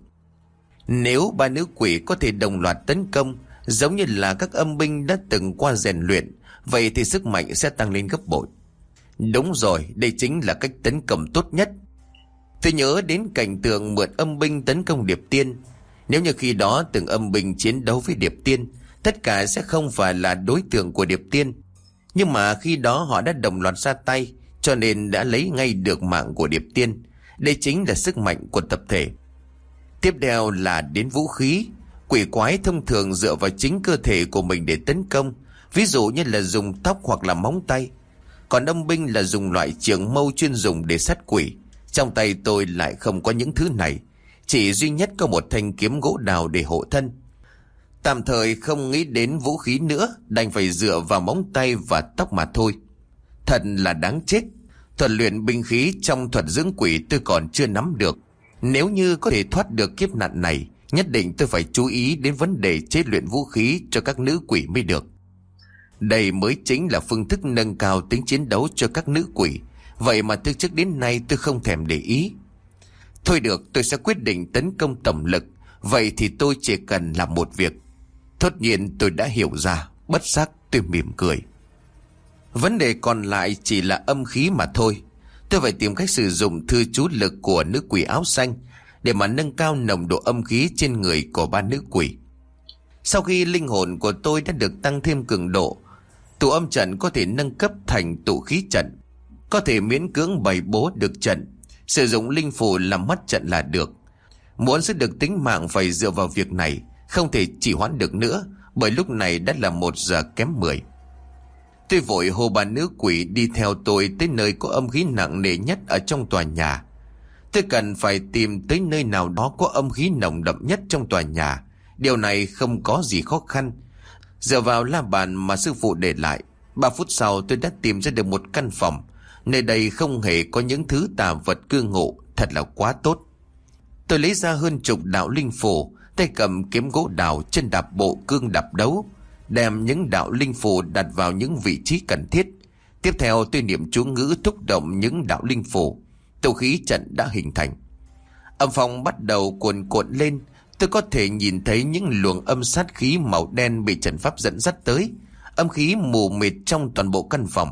Nếu ba nữ quỷ có thể đồng loạt tấn công, giống như là các âm binh đã từng qua rèn luyện, vậy thì sức mạnh sẽ tăng lên gấp bội. Đúng rồi, đây chính là cách tấn công tốt nhất. Tôi nhớ đến cảnh tượng mượn âm binh tấn công điệp tiên. Nếu như khi đó từng âm binh chiến đấu với điệp tiên, tất cả sẽ không phải là đối tượng của điệp tiên. Nhưng mà khi đó họ đã đồng loạt ra tay, cho nên đã lấy ngay được mạng của điệp tiên. Đây chính là sức mạnh của tập thể. Tiếp theo là đến vũ khí. Quỷ quái thông thường dựa vào chính cơ thể của mình để tấn công, ví dụ như là dùng tóc hoặc là móng tay. Còn âm binh là dùng loại trường mâu chuyên dùng để sát quỷ. Trong tay tôi lại không có những thứ này, chỉ duy nhất có một thanh kiếm gỗ đào để hộ thân. Tạm thời không nghĩ đến vũ khí nữa, đành phải dựa vào móng tay và tóc mà thôi. Thật là đáng chết. Thuật luyện binh khí trong thuật dưỡng quỷ tôi còn chưa nắm được. Nếu như có thể thoát được kiếp nạn này, nhất định tôi phải chú ý đến vấn đề chế luyện vũ khí cho các nữ quỷ mới được. Đây mới chính là phương thức nâng cao tính chiến đấu cho các nữ quỷ. Vậy mà từ trước đến nay tôi không thèm để ý. Thôi được, tôi sẽ quyết định tấn công tổng lực. Vậy thì tôi chỉ cần làm một việc. Thốt nhiên tôi đã hiểu ra, bất giác tôi mỉm cười. Vấn đề còn lại chỉ là âm khí mà thôi. Tôi phải tìm cách sử dụng thư chú lực của nữ quỷ áo xanh để mà nâng cao nồng độ âm khí trên người của ba nữ quỷ. Sau khi linh hồn của tôi đã được tăng thêm cường độ, tụ âm trận có thể nâng cấp thành tụ khí trận, có thể miễn cưỡng bày bố được trận. Sử dụng linh phù làm mắt trận là được. Muốn giữ được tính mạng phải dựa vào việc này, không thể trì hoãn được nữa, bởi lúc này đã là 1 giờ kém 10. Tôi vội hô bà nữ quỷ đi theo tôi tới nơi có âm khí nặng nề nhất ở trong tòa nhà. Tôi cần phải tìm tới nơi nào đó có âm khí nồng đậm nhất trong tòa nhà. Điều này không có gì khó khăn. Dựa vào la bàn mà sư phụ để lại, 3 phút sau tôi đã tìm ra được một căn phòng. Nơi đây không hề có những thứ tà vật cư ngụ, thật là quá tốt. Tôi lấy ra hơn chục đạo linh phù, tay cầm kiếm gỗ đào, chân đạp bộ cương đạp đấu, đem những đạo linh phù đặt vào những vị trí cần thiết. Tiếp theo tôi niệm chú ngữ thúc động những đạo linh phù. Tụ khí trận đã hình thành. Âm phong bắt đầu cuồn cuộn lên. Tôi có thể nhìn thấy những luồng âm sát khí màu đen bị trận pháp dẫn dắt tới. Âm khí mù mịt trong toàn bộ căn phòng.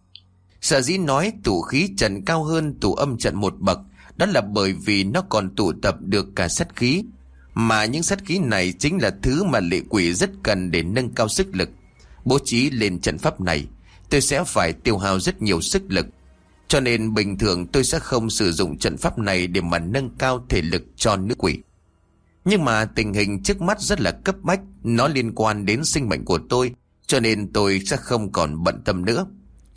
Sở dĩ nói tụ khí trận cao hơn tụ âm trận một bậc, đó là bởi vì nó còn tụ tập được cả sát khí. Mà những sát khí này chính là thứ mà lệ quỷ rất cần để nâng cao sức lực. Bố trí lên trận pháp này, tôi sẽ phải tiêu hao rất nhiều sức lực. Cho nên bình thường tôi sẽ không sử dụng trận pháp này để mà nâng cao thể lực cho nữ quỷ. Nhưng mà tình hình trước mắt rất là cấp bách, nó liên quan đến sinh mệnh của tôi, cho nên tôi sẽ không còn bận tâm nữa.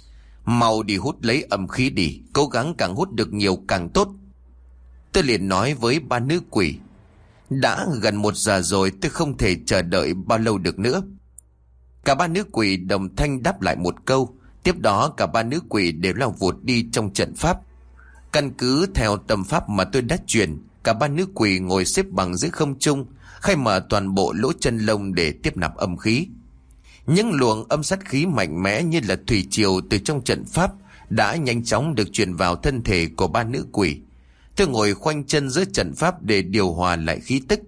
Mau đi hút lấy âm khí đi, cố gắng càng hút được nhiều càng tốt. Tôi liền nói với ba nữ quỷ. Đã gần 1 giờ rồi, tôi không thể chờ đợi bao lâu được nữa. Cả ba nữ quỷ đồng thanh đáp lại một câu. Tiếp đó cả ba nữ quỷ đều lao vụt đi trong trận pháp. Căn cứ theo tâm pháp mà tôi đã truyền, cả ba nữ quỷ ngồi xếp bằng giữa không trung, khai mở toàn bộ lỗ chân lông để tiếp nạp âm khí. Những luồng âm sát khí mạnh mẽ như là thủy triều từ trong trận pháp đã nhanh chóng được truyền vào thân thể của ba nữ quỷ. Tôi ngồi khoanh chân giữa trận pháp để điều hòa lại khí tức.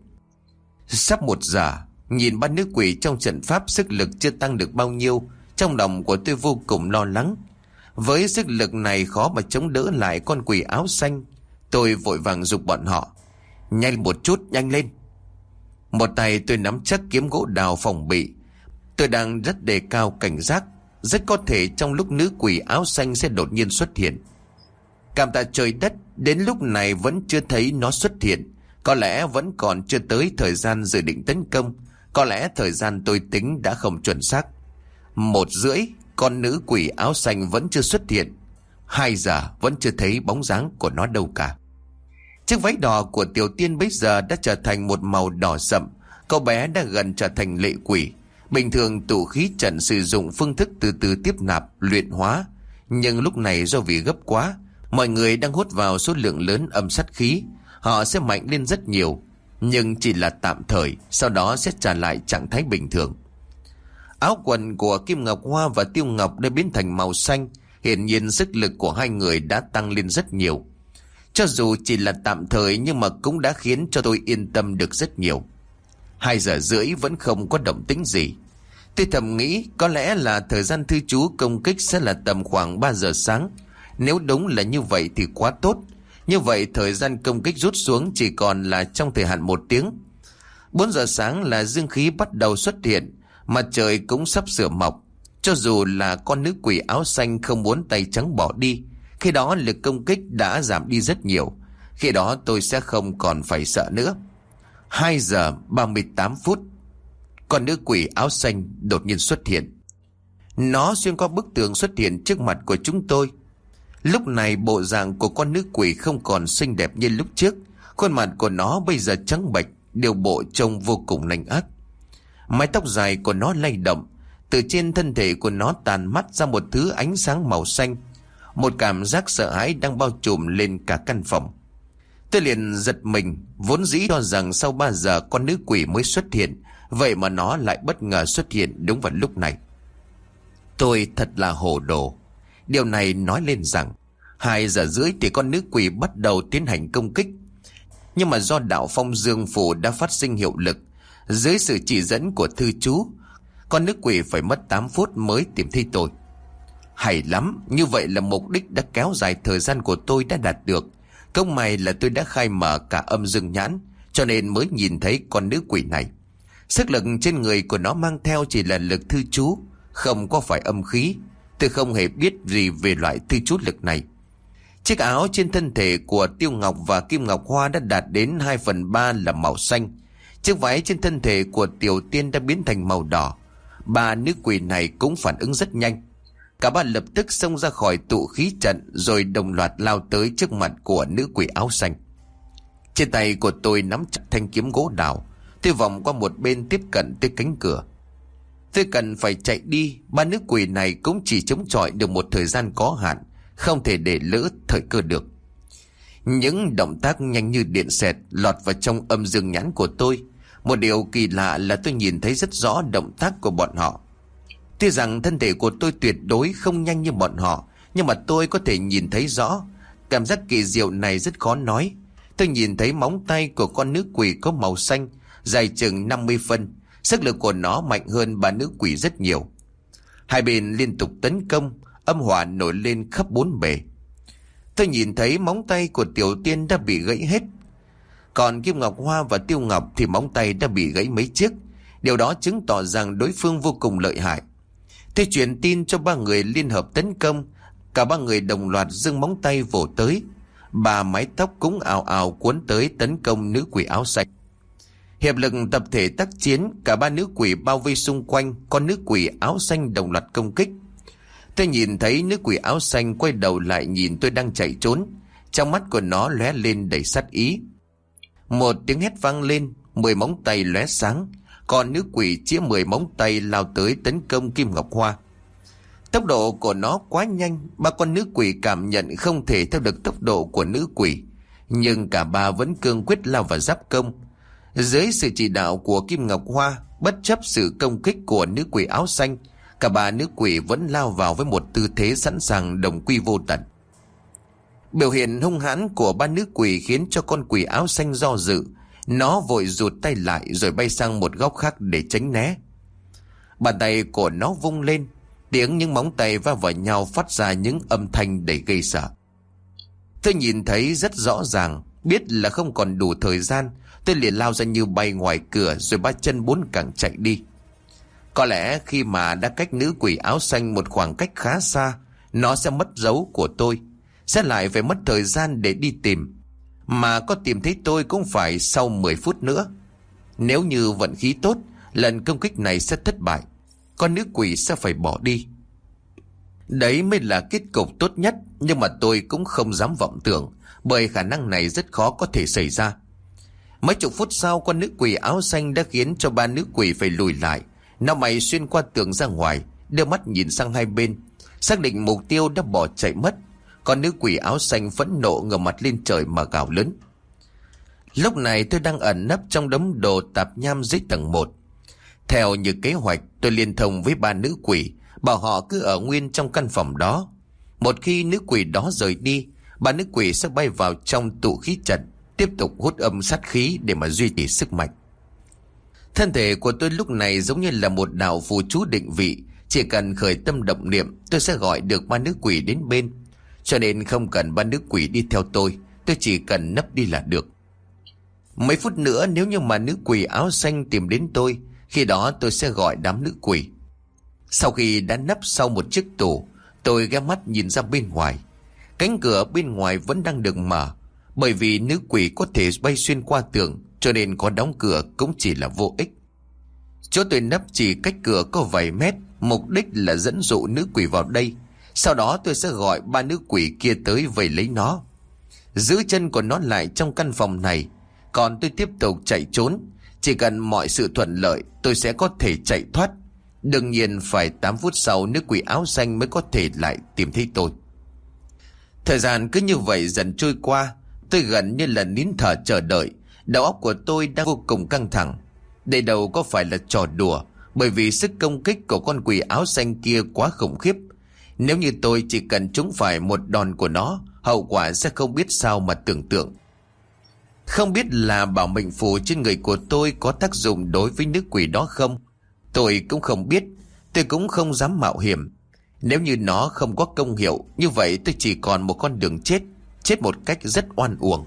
Sắp 1 giờ, nhìn ba nữ quỷ trong trận pháp sức lực chưa tăng được bao nhiêu, trong lòng của tôi vô cùng lo lắng. Với sức lực này khó mà chống đỡ lại con quỷ áo xanh. Tôi vội vàng giục bọn họ. Nhanh một chút, nhanh lên. Một tay tôi nắm chắc kiếm gỗ đào phòng bị. Tôi đang rất đề cao cảnh giác. Rất có thể trong lúc nữ quỷ áo xanh sẽ đột nhiên xuất hiện. Cảm tạ trời đất, đến lúc này vẫn chưa thấy nó xuất hiện. Có lẽ vẫn còn chưa tới thời gian dự định tấn công. Có lẽ thời gian tôi tính đã không chuẩn xác. 1:30, con nữ quỷ áo xanh vẫn chưa xuất hiện. 2 giờ vẫn chưa thấy bóng dáng của nó đâu cả. Chiếc váy đỏ của Tiểu Tiên bây giờ đã trở thành một màu đỏ sậm. Cậu bé đã gần trở thành lệ quỷ. Bình thường tụ khí trận sử dụng phương thức từ từ tiếp nạp, luyện hóa. Nhưng lúc này do vì gấp quá, Mọi người đang hút vào số lượng lớn âm sát khí. Họ sẽ mạnh lên rất nhiều, nhưng chỉ là tạm thời, sau đó sẽ trả lại trạng thái bình thường. Áo quần của Kim Ngọc Hoa và Tiêu Ngọc đã biến thành màu xanh. Hiển nhiên sức lực của hai người đã tăng lên rất nhiều. Cho dù chỉ là tạm thời, nhưng mà cũng đã khiến cho tôi yên tâm được rất nhiều. 2 giờ rưỡi vẫn không có động tĩnh gì. Tôi thầm nghĩ có lẽ là thời gian thư chú công kích sẽ là tầm khoảng 3 giờ sáng. Nếu đúng là như vậy thì quá tốt. Như vậy thời gian công kích rút xuống chỉ còn là trong thời hạn 1 tiếng. 4 giờ sáng là dương khí bắt đầu xuất hiện. Mặt trời cũng sắp sửa mọc. Cho dù là con nữ quỷ áo xanh không muốn tay trắng bỏ đi, khi đó lực công kích đã giảm đi rất nhiều. Khi đó tôi sẽ không còn phải sợ nữa. 2 giờ 38 phút, con nữ quỷ áo xanh đột nhiên xuất hiện. Nó xuyên qua bức tường xuất hiện trước mặt của chúng tôi. Lúc này bộ dạng của con nữ quỷ không còn xinh đẹp như lúc trước. Khuôn mặt của nó bây giờ trắng bệch, điều bộ trông vô cùng lạnh ác. Mái tóc dài của nó lay động. Từ trên thân thể của nó tàn mắt ra một thứ ánh sáng màu xanh. Một cảm giác sợ hãi đang bao trùm lên cả căn phòng. Tôi liền giật mình, vốn dĩ cho rằng sau 3 giờ con nữ quỷ mới xuất hiện, vậy mà nó lại bất ngờ xuất hiện đúng vào lúc này. Tôi thật là hồ đồ. Điều này nói lên rằng 2 giờ rưỡi thì con nữ quỷ bắt đầu tiến hành công kích. Nhưng mà do đạo phong dương phủ đã phát sinh hiệu lực, dưới sự chỉ dẫn của thư chú, con nữ quỷ phải mất 8 phút mới tìm thấy tôi. Hay lắm, như vậy là mục đích đã kéo dài thời gian của tôi đã đạt được. Công may là tôi đã khai mở cả âm dương nhãn, cho nên mới nhìn thấy con nữ quỷ này. Sức lực trên người của nó mang theo chỉ là lực thư chú, không có phải âm khí. Tôi không hề biết gì về loại thư chú lực này. Chiếc áo trên thân thể của Tiêu Ngọc và Kim Ngọc Hoa đã đạt đến 2/3 là màu xanh. Chiếc váy trên thân thể của Tiểu Tiên đã biến thành màu đỏ. 3 nữ quỷ này cũng phản ứng rất nhanh. Cả 3 lập tức xông ra khỏi tụ khí trận, rồi đồng loạt lao tới trước mặt của nữ quỷ áo xanh. Trên tay của tôi nắm chặt thanh kiếm gỗ đào. Tôi vòng qua một bên tiếp cận tới cánh cửa. Tôi cần phải chạy đi. 3 nữ quỷ này cũng chỉ chống chọi được một thời gian có hạn, không thể để lỡ thời cơ được. Những động tác nhanh như điện xẹt lọt vào trong âm dương nhãn của tôi. Một điều kỳ lạ là tôi nhìn thấy rất rõ động tác của bọn họ. Tuy rằng thân thể của tôi tuyệt đối không nhanh như bọn họ, nhưng mà tôi có thể nhìn thấy rõ. Cảm giác kỳ diệu này rất khó nói. Tôi nhìn thấy móng tay của con nữ quỷ có màu xanh, dài chừng 50 phân. Sức lực của nó mạnh hơn 3 nữ quỷ rất nhiều. Hai bên liên tục tấn công, âm hỏa nổi lên khắp 4 bề. Tôi nhìn thấy móng tay của Tiểu Tiên đã bị gãy hết. Còn Kim Ngọc Hoa và Tiêu Ngọc thì móng tay đã bị gãy mấy chiếc. Điều đó chứng tỏ rằng đối phương vô cùng lợi hại. Tôi truyền tin cho 3 người liên hợp tấn công. Cả 3 người đồng loạt giương móng tay vồ tới. 3 mái tóc cũng ào ào cuốn tới tấn công nữ quỷ áo xanh. Hiệp lực tập thể tác chiến, cả 3 nữ quỷ bao vây xung quanh con nữ quỷ áo xanh đồng loạt công kích. Tôi nhìn thấy nữ quỷ áo xanh quay đầu lại nhìn tôi đang chạy trốn. Trong mắt của nó lóe lên đầy sát ý. Một tiếng hét vang lên, 10 móng tay lóe sáng. Còn nữ quỷ chĩa 10 móng tay lao tới tấn công Kim Ngọc Hoa. Tốc độ của nó quá nhanh, 3 con nữ quỷ cảm nhận không thể theo được tốc độ của nữ quỷ. Nhưng cả 3 vẫn cương quyết lao vào giáp công. Dưới sự chỉ đạo của Kim Ngọc Hoa, bất chấp sự công kích của nữ quỷ áo xanh, cả 3 nữ quỷ vẫn lao vào với một tư thế sẵn sàng đồng quy vô tận. Biểu hiện hung hãn của 3 nữ quỷ khiến cho con quỷ áo xanh do dự. Nó vội rụt tay lại rồi bay sang một góc khác để tránh né. Bàn tay của nó vung lên, tiếng những móng tay va vào nhau phát ra những âm thanh đầy gây sợ. Tôi nhìn thấy rất rõ ràng, biết là không còn đủ thời gian. Tôi liền lao ra như bay ngoài cửa rồi 3 chân 4 cẳng chạy đi. Có lẽ khi mà đã cách nữ quỷ áo xanh một khoảng cách khá xa, nó sẽ mất dấu của tôi, sẽ lại phải mất thời gian để đi tìm. Mà có tìm thấy tôi cũng phải sau 10 phút nữa. Nếu như vận khí tốt, lần công kích này sẽ thất bại, con nữ quỷ sẽ phải bỏ đi. Đấy mới là kết cục tốt nhất. Nhưng mà tôi cũng không dám vọng tưởng, bởi khả năng này rất khó có thể xảy ra. Mấy chục phút sau, con nữ quỷ áo xanh đã khiến cho 3 nữ quỷ phải lùi lại. Nó mày xuyên qua tường ra ngoài, đưa mắt nhìn sang hai bên, xác định mục tiêu đã bỏ chạy mất. Còn nữ quỷ áo xanh phẫn nộ ngửa mặt lên trời mà gào lớn. Lúc này tôi đang ẩn nấp trong đống đồ tạp nham dưới tầng 1. Theo như kế hoạch, tôi liên thông với ba nữ quỷ, bảo họ cứ ở nguyên trong căn phòng đó. Một khi nữ quỷ đó rời đi, ba nữ quỷ sẽ bay vào trong tụ khí trận, tiếp tục hút âm sát khí để mà duy trì sức mạnh. Thân thể của tôi lúc này giống như là một đạo phù chú định vị, chỉ cần khởi tâm động niệm tôi sẽ gọi được ba nữ quỷ đến bên. Cho nên không cần ba nữ quỷ đi theo tôi chỉ cần nấp đi là được. Mấy phút nữa nếu như mà nữ quỷ áo xanh tìm đến tôi, khi đó tôi sẽ gọi đám nữ quỷ. Sau khi đã nấp sau một chiếc tủ, tôi ghé mắt nhìn ra bên ngoài. Cánh cửa bên ngoài vẫn đang được mở, bởi vì nữ quỷ có thể bay xuyên qua tường, cho nên có đóng cửa cũng chỉ là vô ích. Chỗ tôi nấp chỉ cách cửa có vài mét, mục đích là dẫn dụ nữ quỷ vào đây. Sau đó tôi sẽ gọi ba nữ quỷ kia tới vây lấy nó, giữ chân của nó lại trong căn phòng này. Còn tôi tiếp tục chạy trốn. Chỉ cần mọi sự thuận lợi tôi sẽ có thể chạy thoát. Đương nhiên phải 8 phút sau nữ quỷ áo xanh mới có thể lại tìm thấy tôi. Thời gian cứ như vậy dần trôi qua. Tôi gần như là nín thở chờ đợi. Đầu óc của tôi đang vô cùng căng thẳng. Đây đâu có phải là trò đùa, bởi vì sức công kích của con quỷ áo xanh kia quá khủng khiếp. Nếu như tôi chỉ cần trúng phải một đòn của nó, hậu quả sẽ không biết sao mà tưởng tượng. Không biết là bảo mệnh phù trên người của tôi có tác dụng đối với nữ quỷ đó không? Tôi cũng không biết. Tôi cũng không dám mạo hiểm. Nếu như nó không có công hiệu, như vậy tôi chỉ còn một con đường chết. Chết một cách rất oan uổng.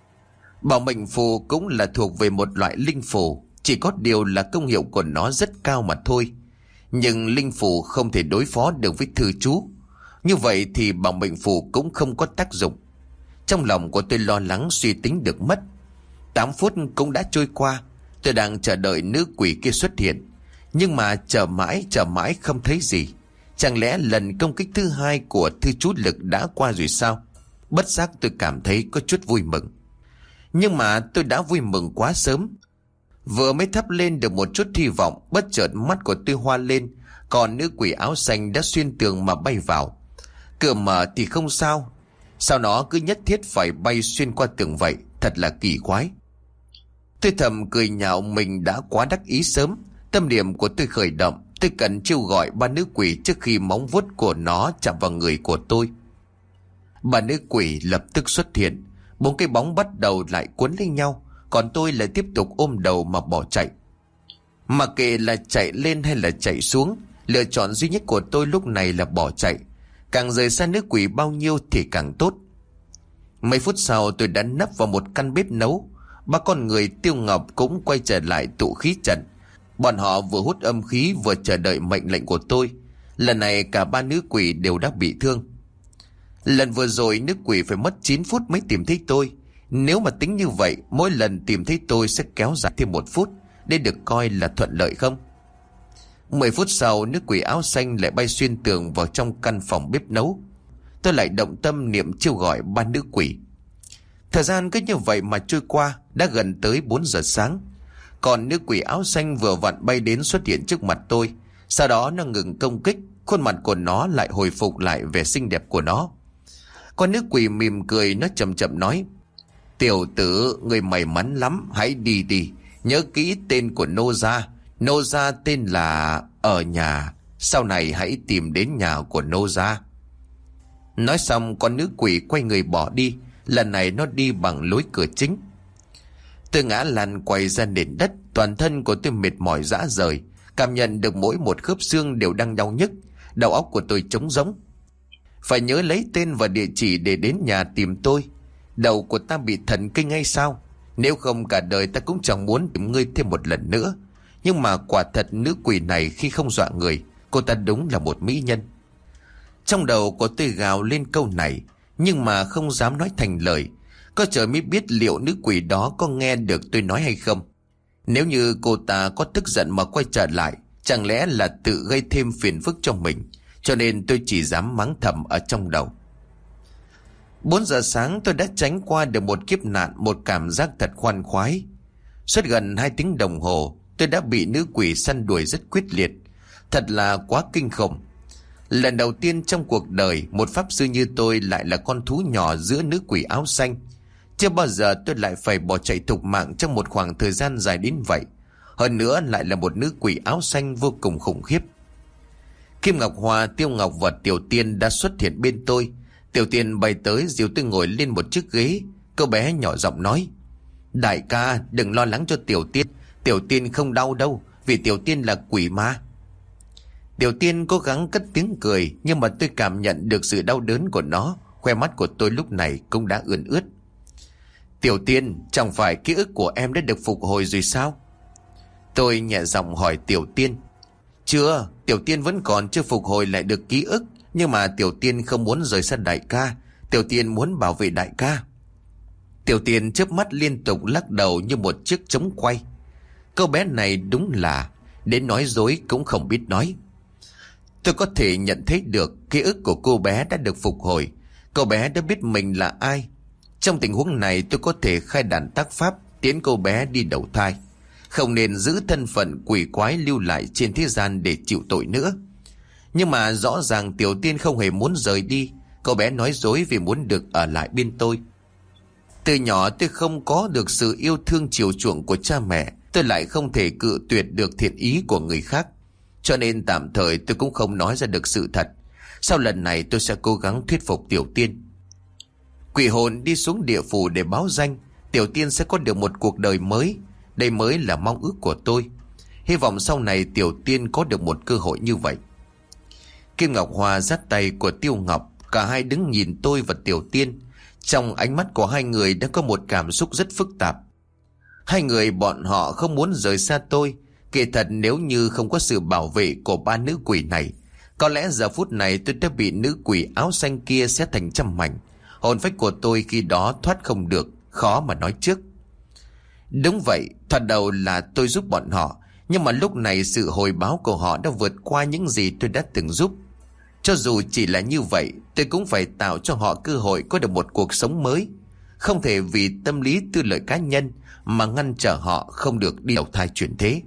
Bảo mệnh phù cũng là thuộc về một loại linh phù, chỉ có điều là công hiệu của nó rất cao mà thôi. Nhưng linh phù không thể đối phó được với thư chú. Như vậy thì bảo mệnh phù cũng không có tác dụng. Trong lòng của tôi lo lắng suy tính được mất. 8 phút cũng đã trôi qua. Tôi đang chờ đợi nữ quỷ kia xuất hiện, nhưng mà chờ mãi không thấy gì. Chẳng lẽ lần công kích thứ hai của thư chú lực đã qua rồi sao? Bất giác tôi cảm thấy có chút vui mừng. Nhưng mà tôi đã vui mừng quá sớm. Vừa mới thắp lên được một chút hy vọng, bất chợt mắt của tôi hoa lên. Còn nữ quỷ áo xanh đã xuyên tường mà bay vào. Cửa mở thì không sao, sao nó cứ nhất thiết phải bay xuyên qua tường vậy? Thật là kỳ quái. Tôi thầm cười nhạo mình đã quá đắc ý sớm. Tâm niệm của tôi khởi động. Tôi cần chiêu gọi ba nữ quỷ trước khi móng vuốt của nó chạm vào người của tôi. Ba nữ quỷ lập tức xuất hiện. 4 cái bóng bắt đầu lại cuốn lấy nhau. Còn tôi lại tiếp tục ôm đầu mà bỏ chạy. Mặc kệ là chạy lên hay là chạy xuống, lựa chọn duy nhất của tôi lúc này là bỏ chạy. Càng rời xa nữ quỷ bao nhiêu thì càng tốt. Mấy phút sau tôi đã nấp vào một căn bếp nấu. Ba con người Tiêu Ngọc cũng quay trở lại tụ khí trận. Bọn họ vừa hút âm khí vừa chờ đợi mệnh lệnh của tôi. Lần này cả ba nữ quỷ đều đã bị thương. Lần vừa rồi nữ quỷ phải mất 9 phút mới tìm thấy tôi. Nếu mà tính như vậy, mỗi lần tìm thấy tôi sẽ kéo dài thêm 1 phút. Đây được coi là thuận lợi không? 10 phút sau, nữ quỷ áo xanh lại bay xuyên tường vào trong căn phòng bếp nấu. Tôi lại động tâm niệm chiêu gọi ba nữ quỷ. Thời gian cứ như vậy mà trôi qua, đã gần tới 4 giờ sáng. Còn nữ quỷ áo xanh vừa vặn bay đến xuất hiện trước mặt tôi. Sau đó nó ngừng công kích, khuôn mặt của nó lại hồi phục lại vẻ xinh đẹp của nó. Con nữ quỷ mỉm cười, nó chậm chậm nói: "Tiểu tử, người may mắn lắm, hãy đi đi. Nhớ kỹ tên của Nô gia. Nô gia tên là ở nhà. Sau này hãy tìm đến nhà của Nô gia." Nói xong con nữ quỷ quay người bỏ đi. Lần này nó đi bằng lối cửa chính. Tôi ngã lăn quay ra nền đất. Toàn thân của tôi mệt mỏi rã rời. Cảm nhận được mỗi một khớp xương đều đang đau nhức. Đầu óc của tôi trống rỗng. Phải nhớ lấy tên và địa chỉ để đến nhà tìm tôi. Đầu của ta bị thần kinh hay sao? Nếu không cả đời ta cũng chẳng muốn tìm ngươi thêm một lần nữa. Nhưng mà quả thật nữ quỷ này khi không dọa người, cô ta đúng là một mỹ nhân. Trong đầu của tôi gào lên câu này, nhưng mà không dám nói thành lời. Có trời mới biết liệu nữ quỷ đó có nghe được tôi nói hay không. Nếu như cô ta có tức giận mà quay trở lại, chẳng lẽ là tự gây thêm phiền phức cho mình. Cho nên tôi chỉ dám mắng thầm ở trong đầu. 4 giờ sáng tôi đã tránh qua được một kiếp nạn, một cảm giác thật khoan khoái. Suốt gần 2 tiếng đồng hồ, tôi đã bị nữ quỷ săn đuổi rất quyết liệt. Thật là quá kinh khủng. Lần đầu tiên trong cuộc đời, một pháp sư như tôi lại là con thú nhỏ giữa nữ quỷ áo xanh. Chưa bao giờ tôi lại phải bỏ chạy thục mạng trong một khoảng thời gian dài đến vậy. Hơn nữa lại là một nữ quỷ áo xanh vô cùng khủng khiếp. Kim Ngọc Hoa, Tiêu Ngọc và Tiểu Tiên đã xuất hiện bên tôi. Tiểu Tiên bay tới dìu tôi ngồi lên một chiếc ghế. Cô bé nhỏ giọng nói: Đại ca, đừng lo lắng cho Tiểu Tiên. Tiểu Tiên không đau đâu, vì Tiểu Tiên là quỷ ma. Tiểu Tiên cố gắng cất tiếng cười, nhưng mà tôi cảm nhận được sự đau đớn của nó. Khoe mắt của tôi lúc này cũng đã ươn ướt. Tiểu Tiên, chẳng phải ký ức của em đã được phục hồi rồi sao? Tôi nhẹ giọng hỏi Tiểu Tiên. Chưa, Tiểu Tiên vẫn còn chưa phục hồi lại được ký ức. Nhưng mà Tiểu Tiên không muốn rời xa đại ca. Tiểu Tiên muốn bảo vệ đại ca. Tiểu Tiên chớp mắt liên tục lắc đầu như một chiếc trống quay. Cô bé này đúng là đến nói dối cũng không biết nói. Tôi có thể nhận thấy được ký ức của cô bé đã được phục hồi. Cô bé đã biết mình là ai. Trong tình huống này tôi có thể khai đàn tác pháp tiến cô bé đi đầu thai. Không nên giữ thân phận quỷ quái lưu lại trên thế gian để chịu tội nữa. Nhưng mà rõ ràng Tiểu Tiên không hề muốn rời đi. Cô bé nói dối vì muốn được ở lại bên tôi. Từ nhỏ tôi không có được sự yêu thương chiều chuộng của cha mẹ. Tôi lại không thể cự tuyệt được thiện ý của người khác. Cho nên tạm thời tôi cũng không nói ra được sự thật. Sau lần này tôi sẽ cố gắng thuyết phục Tiểu Tiên. Quỷ hồn đi xuống địa phủ để báo danh. Tiểu Tiên sẽ có được một cuộc đời mới. Đây mới là mong ước của tôi. Hy vọng sau này Tiểu Tiên có được một cơ hội như vậy. Kim Ngọc Hoa dắt tay của Tiêu Ngọc. Cả hai đứng nhìn tôi và Tiểu Tiên. Trong ánh mắt của hai người đã có một cảm xúc rất phức tạp. Hai người bọn họ không muốn rời xa tôi. Kỳ thật nếu như không có sự bảo vệ của ba nữ quỷ này, có lẽ giờ phút này tôi đã bị nữ quỷ áo xanh kia xé thành trăm mảnh. Hồn phách của tôi khi đó thoát không được, khó mà nói trước. Đúng vậy, thoạt đầu là tôi giúp bọn họ, nhưng mà lúc này sự hồi báo của họ đã vượt qua những gì tôi đã từng giúp. Cho dù chỉ là như vậy, tôi cũng phải tạo cho họ cơ hội có được một cuộc sống mới. Không thể vì tâm lý tư lợi cá nhân mà ngăn trở họ không được đi đầu thai chuyển thế.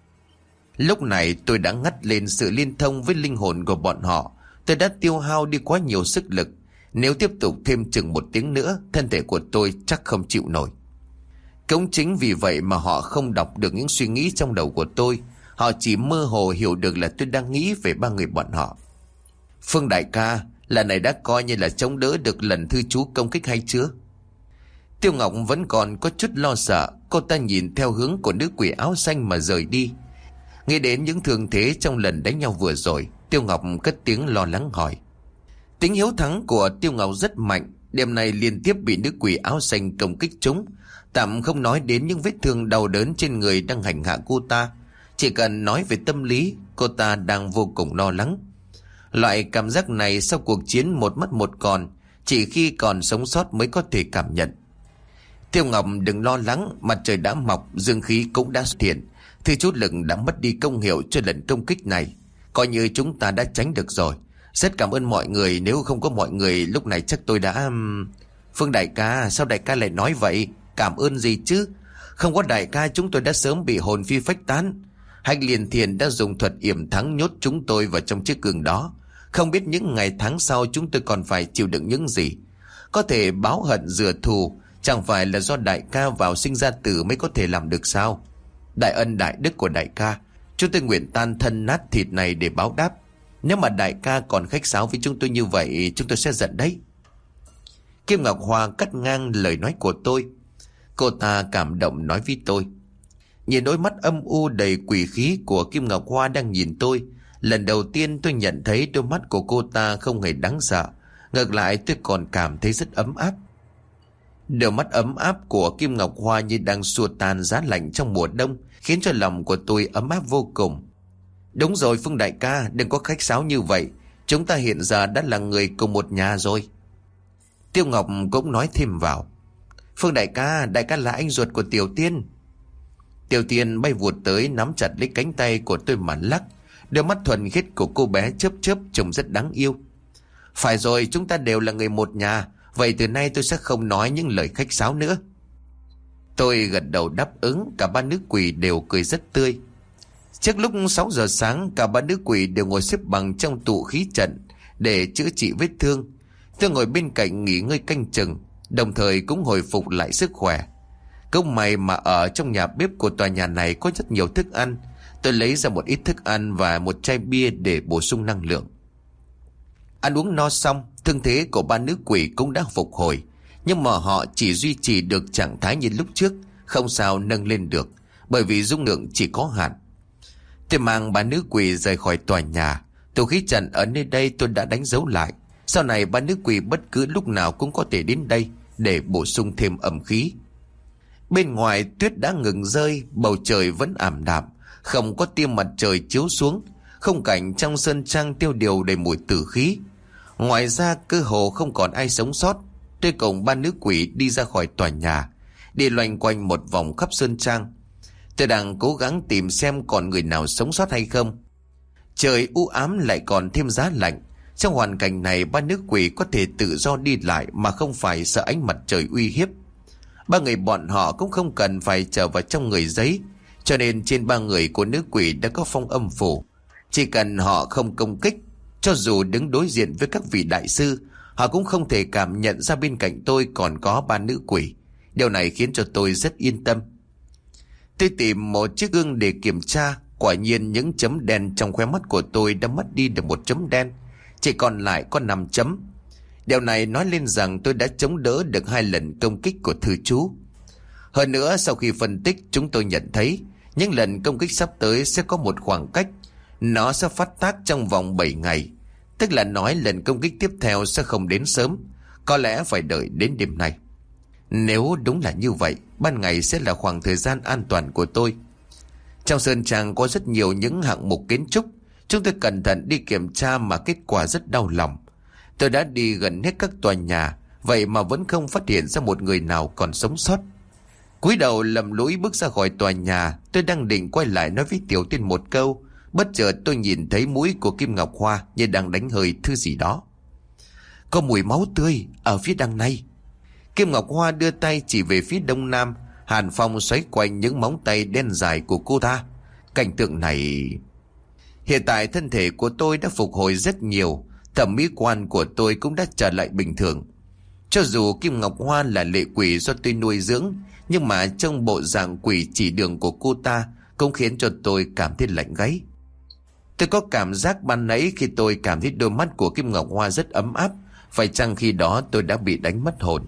Lúc này tôi đã ngắt lên sự liên thông với linh hồn của bọn họ. Tôi đã tiêu hao đi quá nhiều sức lực. Nếu tiếp tục thêm chừng một tiếng nữa, thân thể của tôi chắc không chịu nổi. Cũng chính vì vậy mà họ không đọc được những suy nghĩ trong đầu của tôi. Họ chỉ mơ hồ hiểu được là tôi đang nghĩ về ba người bọn họ. Phương đại ca, lần này đã coi như là chống đỡ được lần thư chú công kích hay chưa? Tiêu Ngọc vẫn còn có chút lo sợ. Cô ta nhìn theo hướng của nữ quỷ áo xanh mà rời đi. Nghĩ đến những thương thế trong lần đánh nhau vừa rồi, Tiêu Ngọc cất tiếng lo lắng hỏi. Tính hiếu thắng của Tiêu Ngọc rất mạnh. Đêm nay liên tiếp bị nữ quỷ áo xanh công kích trúng. Tạm không nói đến những vết thương đau đớn trên người đang hành hạ cô ta. Chỉ cần nói về tâm lý, cô ta đang vô cùng lo lắng. Loại cảm giác này sau cuộc chiến một mất một còn, chỉ khi còn sống sót mới có thể cảm nhận. Tiêu Ngọc đừng lo lắng, mặt trời đã mọc, dương khí cũng đã xuất hiện. Thì chút lực đã mất đi công hiệu cho lần công kích này. Coi như chúng ta đã tránh được rồi. Rất cảm ơn mọi người, nếu không có mọi người lúc này chắc tôi đã... Phương đại ca, sao đại ca lại nói vậy? Cảm ơn gì chứ? Không có đại ca chúng tôi đã sớm bị hồn phi phách tán. Hách Liên Thiền đã dùng thuật yểm thắng nhốt chúng tôi vào trong chiếc gương đó. Không biết những ngày tháng sau chúng tôi còn phải chịu đựng những gì. Có thể báo hận rửa thù, chẳng phải là do đại ca vào sinh ra tử mới có thể làm được sao? Đại ân đại đức của đại ca, chúng tôi nguyện tan thân nát thịt này để báo đáp. Nếu mà đại ca còn khách sáo với chúng tôi như vậy, chúng tôi sẽ giận đấy. Kim Ngọc Hoa cắt ngang lời nói của tôi. Cô ta cảm động nói với tôi. Nhìn đôi mắt âm u đầy quỷ khí của Kim Ngọc Hoa đang nhìn tôi, lần đầu tiên tôi nhận thấy đôi mắt của cô ta không hề đáng sợ. Ngược lại tôi còn cảm thấy rất ấm áp. Đôi mắt ấm áp của Kim Ngọc Hoa như đang xua tan giá lạnh trong mùa đông, khiến cho lòng của tôi ấm áp vô cùng. Đúng rồi Phương đại ca, đừng có khách sáo như vậy. Chúng ta hiện giờ đã là người cùng một nhà rồi. Tiêu Ngọc cũng nói thêm vào. Phương đại ca là anh ruột của Tiểu Tiên. Tiểu Tiên bay vụt tới nắm chặt lấy cánh tay của tôi mà lắc. Đôi mắt thuần khiết của cô bé chớp chớp trông rất đáng yêu. Phải rồi, chúng ta đều là người một nhà. Vậy từ nay tôi sẽ không nói những lời khách sáo nữa. Tôi gật đầu đáp ứng. Cả ba nữ quỷ đều cười rất tươi. Trước lúc 6 giờ sáng, cả ba nữ quỷ đều ngồi xếp bằng trong tụ khí trận để chữa trị vết thương. Tôi ngồi bên cạnh nghỉ ngơi canh chừng, đồng thời cũng hồi phục lại sức khỏe. Cũng may mà ở trong nhà bếp của tòa nhà này có rất nhiều thức ăn. Tôi lấy ra một ít thức ăn và một chai bia để bổ sung năng lượng. Ăn uống no xong, thương thế của ba nữ quỷ cũng đã phục hồi, nhưng mà họ chỉ duy trì được trạng thái như lúc trước, không sao nâng lên được, bởi vì dung lượng chỉ có hạn. Tôi mang ba nữ quỷ rời khỏi tòa nhà. Tụ khí trận ở nơi đây tôi đã đánh dấu lại. Sau này ba nữ quỷ bất cứ lúc nào cũng có thể đến đây để bổ sung thêm âm khí. Bên ngoài tuyết đã ngừng rơi, bầu trời vẫn ảm đạm, không có tia mặt trời chiếu xuống. Khung cảnh trong sơn trang tiêu điều đầy mùi tử khí. Ngoài ra cơ hồ không còn ai sống sót. Tôi cùng ba nữ quỷ đi ra khỏi tòa nhà, đi loanh quanh một vòng khắp sơn trang. Tôi đang cố gắng tìm xem còn người nào sống sót hay không. Trời u ám lại còn thêm giá lạnh. Trong hoàn cảnh này, ba nữ quỷ có thể tự do đi lại mà không phải sợ ánh mặt trời uy hiếp. Ba người bọn họ cũng không cần phải trở vào trong người giấy, cho nên trên ba người của nữ quỷ đã có phong âm phủ. Chỉ cần họ không công kích, cho dù đứng đối diện với các vị đại sư, họ cũng không thể cảm nhận ra bên cạnh tôi còn có ba nữ quỷ. Điều này khiến cho tôi rất yên tâm. Tôi tìm một chiếc gương để kiểm tra. Quả nhiên những chấm đen trong khóe mắt của tôi đã mất đi được một chấm đen, chỉ còn lại có 5 chấm. Điều này nói lên rằng tôi đã chống đỡ được 2 lần công kích của thư chú. Hơn nữa, sau khi phân tích, chúng tôi nhận thấy những lần công kích sắp tới sẽ có một khoảng cách. Nó sẽ phát tác trong vòng 7 ngày. Tức là nói lần công kích tiếp theo sẽ không đến sớm, có lẽ phải đợi đến đêm nay. Nếu đúng là như vậy, ban ngày sẽ là khoảng thời gian an toàn của tôi. Trong sơn trang có rất nhiều những hạng mục kiến trúc. Chúng tôi cẩn thận đi kiểm tra mà kết quả rất đau lòng. Tôi đã đi gần hết các tòa nhà, vậy mà vẫn không phát hiện ra một người nào còn sống sót. Cúi đầu lầm lũi bước ra khỏi tòa nhà. Tôi đang định quay lại nói với Tiểu Tiên một câu, bất chợt tôi nhìn thấy mũi của Kim Ngọc Hoa như đang đánh hơi thứ gì đó. Có mùi máu tươi ở phía đằng này. Kim Ngọc Hoa đưa tay chỉ về phía đông nam. Hàn phong xoáy quanh những móng tay đen dài của cô ta. Cảnh tượng này... Hiện tại thân thể của tôi đã phục hồi rất nhiều. Thẩm mỹ quan của tôi cũng đã trở lại bình thường. Cho dù Kim Ngọc Hoa là lệ quỷ do tôi nuôi dưỡng, nhưng mà trong bộ dạng quỷ chỉ đường của cô ta cũng khiến cho tôi cảm thấy lạnh gáy. Tôi có cảm giác ban nãy khi tôi cảm thấy đôi mắt của Kim Ngọc Hoa rất ấm áp. Phải chăng khi đó tôi đã bị đánh mất hồn?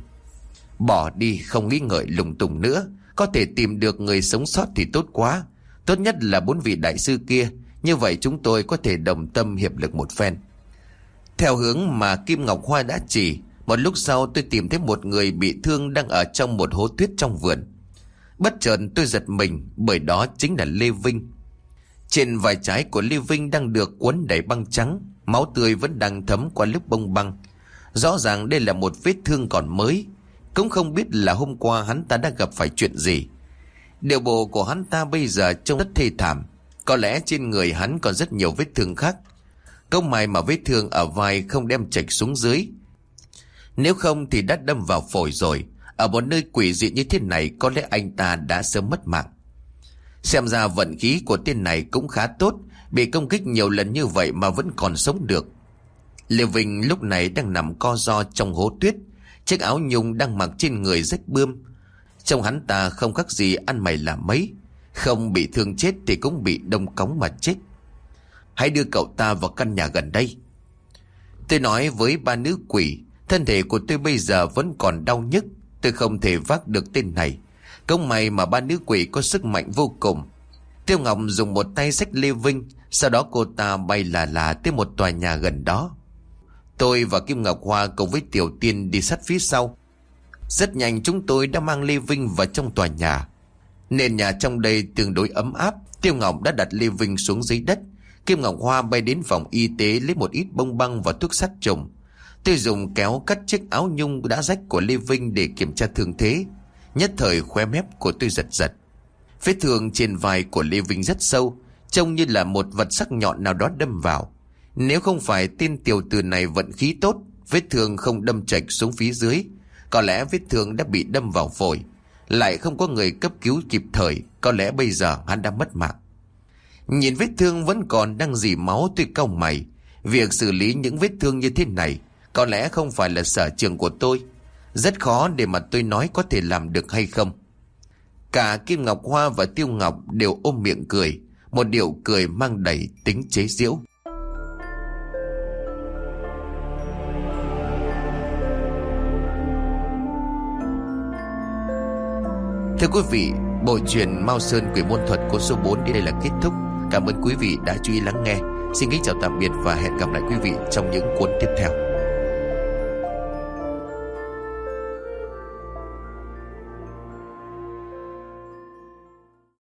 Bỏ đi, không nghĩ ngợi lung tung nữa. Có thể tìm được người sống sót thì tốt quá. Tốt nhất là 4 vị đại sư kia. Như vậy chúng tôi có thể đồng tâm hiệp lực một phen. Theo hướng mà Kim Ngọc Hoa đã chỉ, một lúc sau tôi tìm thấy một người bị thương đang ở trong một hố tuyết trong vườn. Bất chợt tôi giật mình, bởi đó chính là Lê Vinh. Trên vai trái của Lê Vinh đang được quấn đầy băng trắng, máu tươi vẫn đang thấm qua lớp bông băng. Rõ ràng đây là một vết thương còn mới. Cũng không biết là hôm qua hắn ta đã gặp phải chuyện gì. Điều bộ của hắn ta bây giờ trông rất thê thảm. Có lẽ trên người hắn còn rất nhiều vết thương khác. Câu may mà vết thương ở vai không đem chệch xuống dưới. Nếu không thì đã đâm vào phổi rồi. Ở một nơi quỷ dị như thế này, có lẽ anh ta đã sớm mất mạng. Xem ra vận khí của tên này cũng khá tốt, bị công kích nhiều lần như vậy mà vẫn còn sống được. Lê Vinh lúc này đang nằm co ro trong hố tuyết. Chiếc áo nhung đang mặc trên người rách bươm. Trông hắn ta không khác gì ăn mày làm mấy. Không bị thương chết thì cũng bị đông cống mà chết. Hãy đưa cậu ta vào căn nhà gần đây. Tôi nói với ba nữ quỷ. Thân thể của tôi bây giờ vẫn còn đau nhức. Tôi không thể vác được tên này. Cũng may mà ba nữ quỷ có sức mạnh vô cùng. Tiêu Ngọc dùng một tay xách Lê Vinh. Sau đó cô ta bay là tới một tòa nhà gần đó. Tôi và Kim Ngọc Hoa cùng với Tiểu Tiên đi sát phía sau. Rất nhanh chúng tôi đã mang Lê Vinh vào trong tòa nhà. Nền nhà trong đây tương đối ấm áp. Tiêu Ngọc đã đặt Lê Vinh xuống dưới đất. Kim Ngọc Hoa bay đến phòng y tế lấy một ít bông băng và thuốc sát trùng. Tôi dùng kéo cắt chiếc áo nhung đã rách của Lê Vinh để kiểm tra thương thế. Nhất thời khóe mép của tôi giật giật. Vết thương trên vai của Lê Vinh rất sâu, trông như là một vật sắc nhọn nào đó đâm vào. Nếu không phải tên tiểu tử này vận khí tốt, vết thương không đâm chệch xuống phía dưới, có lẽ vết thương đã bị đâm vào phổi. Lại không có người cấp cứu kịp thời, có lẽ bây giờ hắn đã mất mạng. Nhìn vết thương vẫn còn đang rỉ máu, tôi cau mày. Việc xử lý những vết thương như thế này có lẽ không phải là sở trường của tôi. Rất khó để mà tôi nói có thể làm được hay không. Cả Kim Ngọc Hoa và Tiêu Ngọc đều ôm miệng cười, một điệu cười mang đầy tính chế giễu. Thưa quý vị, bộ truyện Mao Sơn Quỷ Môn Thuật của số 4 đến đây là kết thúc. Cảm ơn quý vị đã chú ý lắng nghe. Xin kính chào tạm biệt và hẹn gặp lại quý vị trong những cuốn tiếp theo.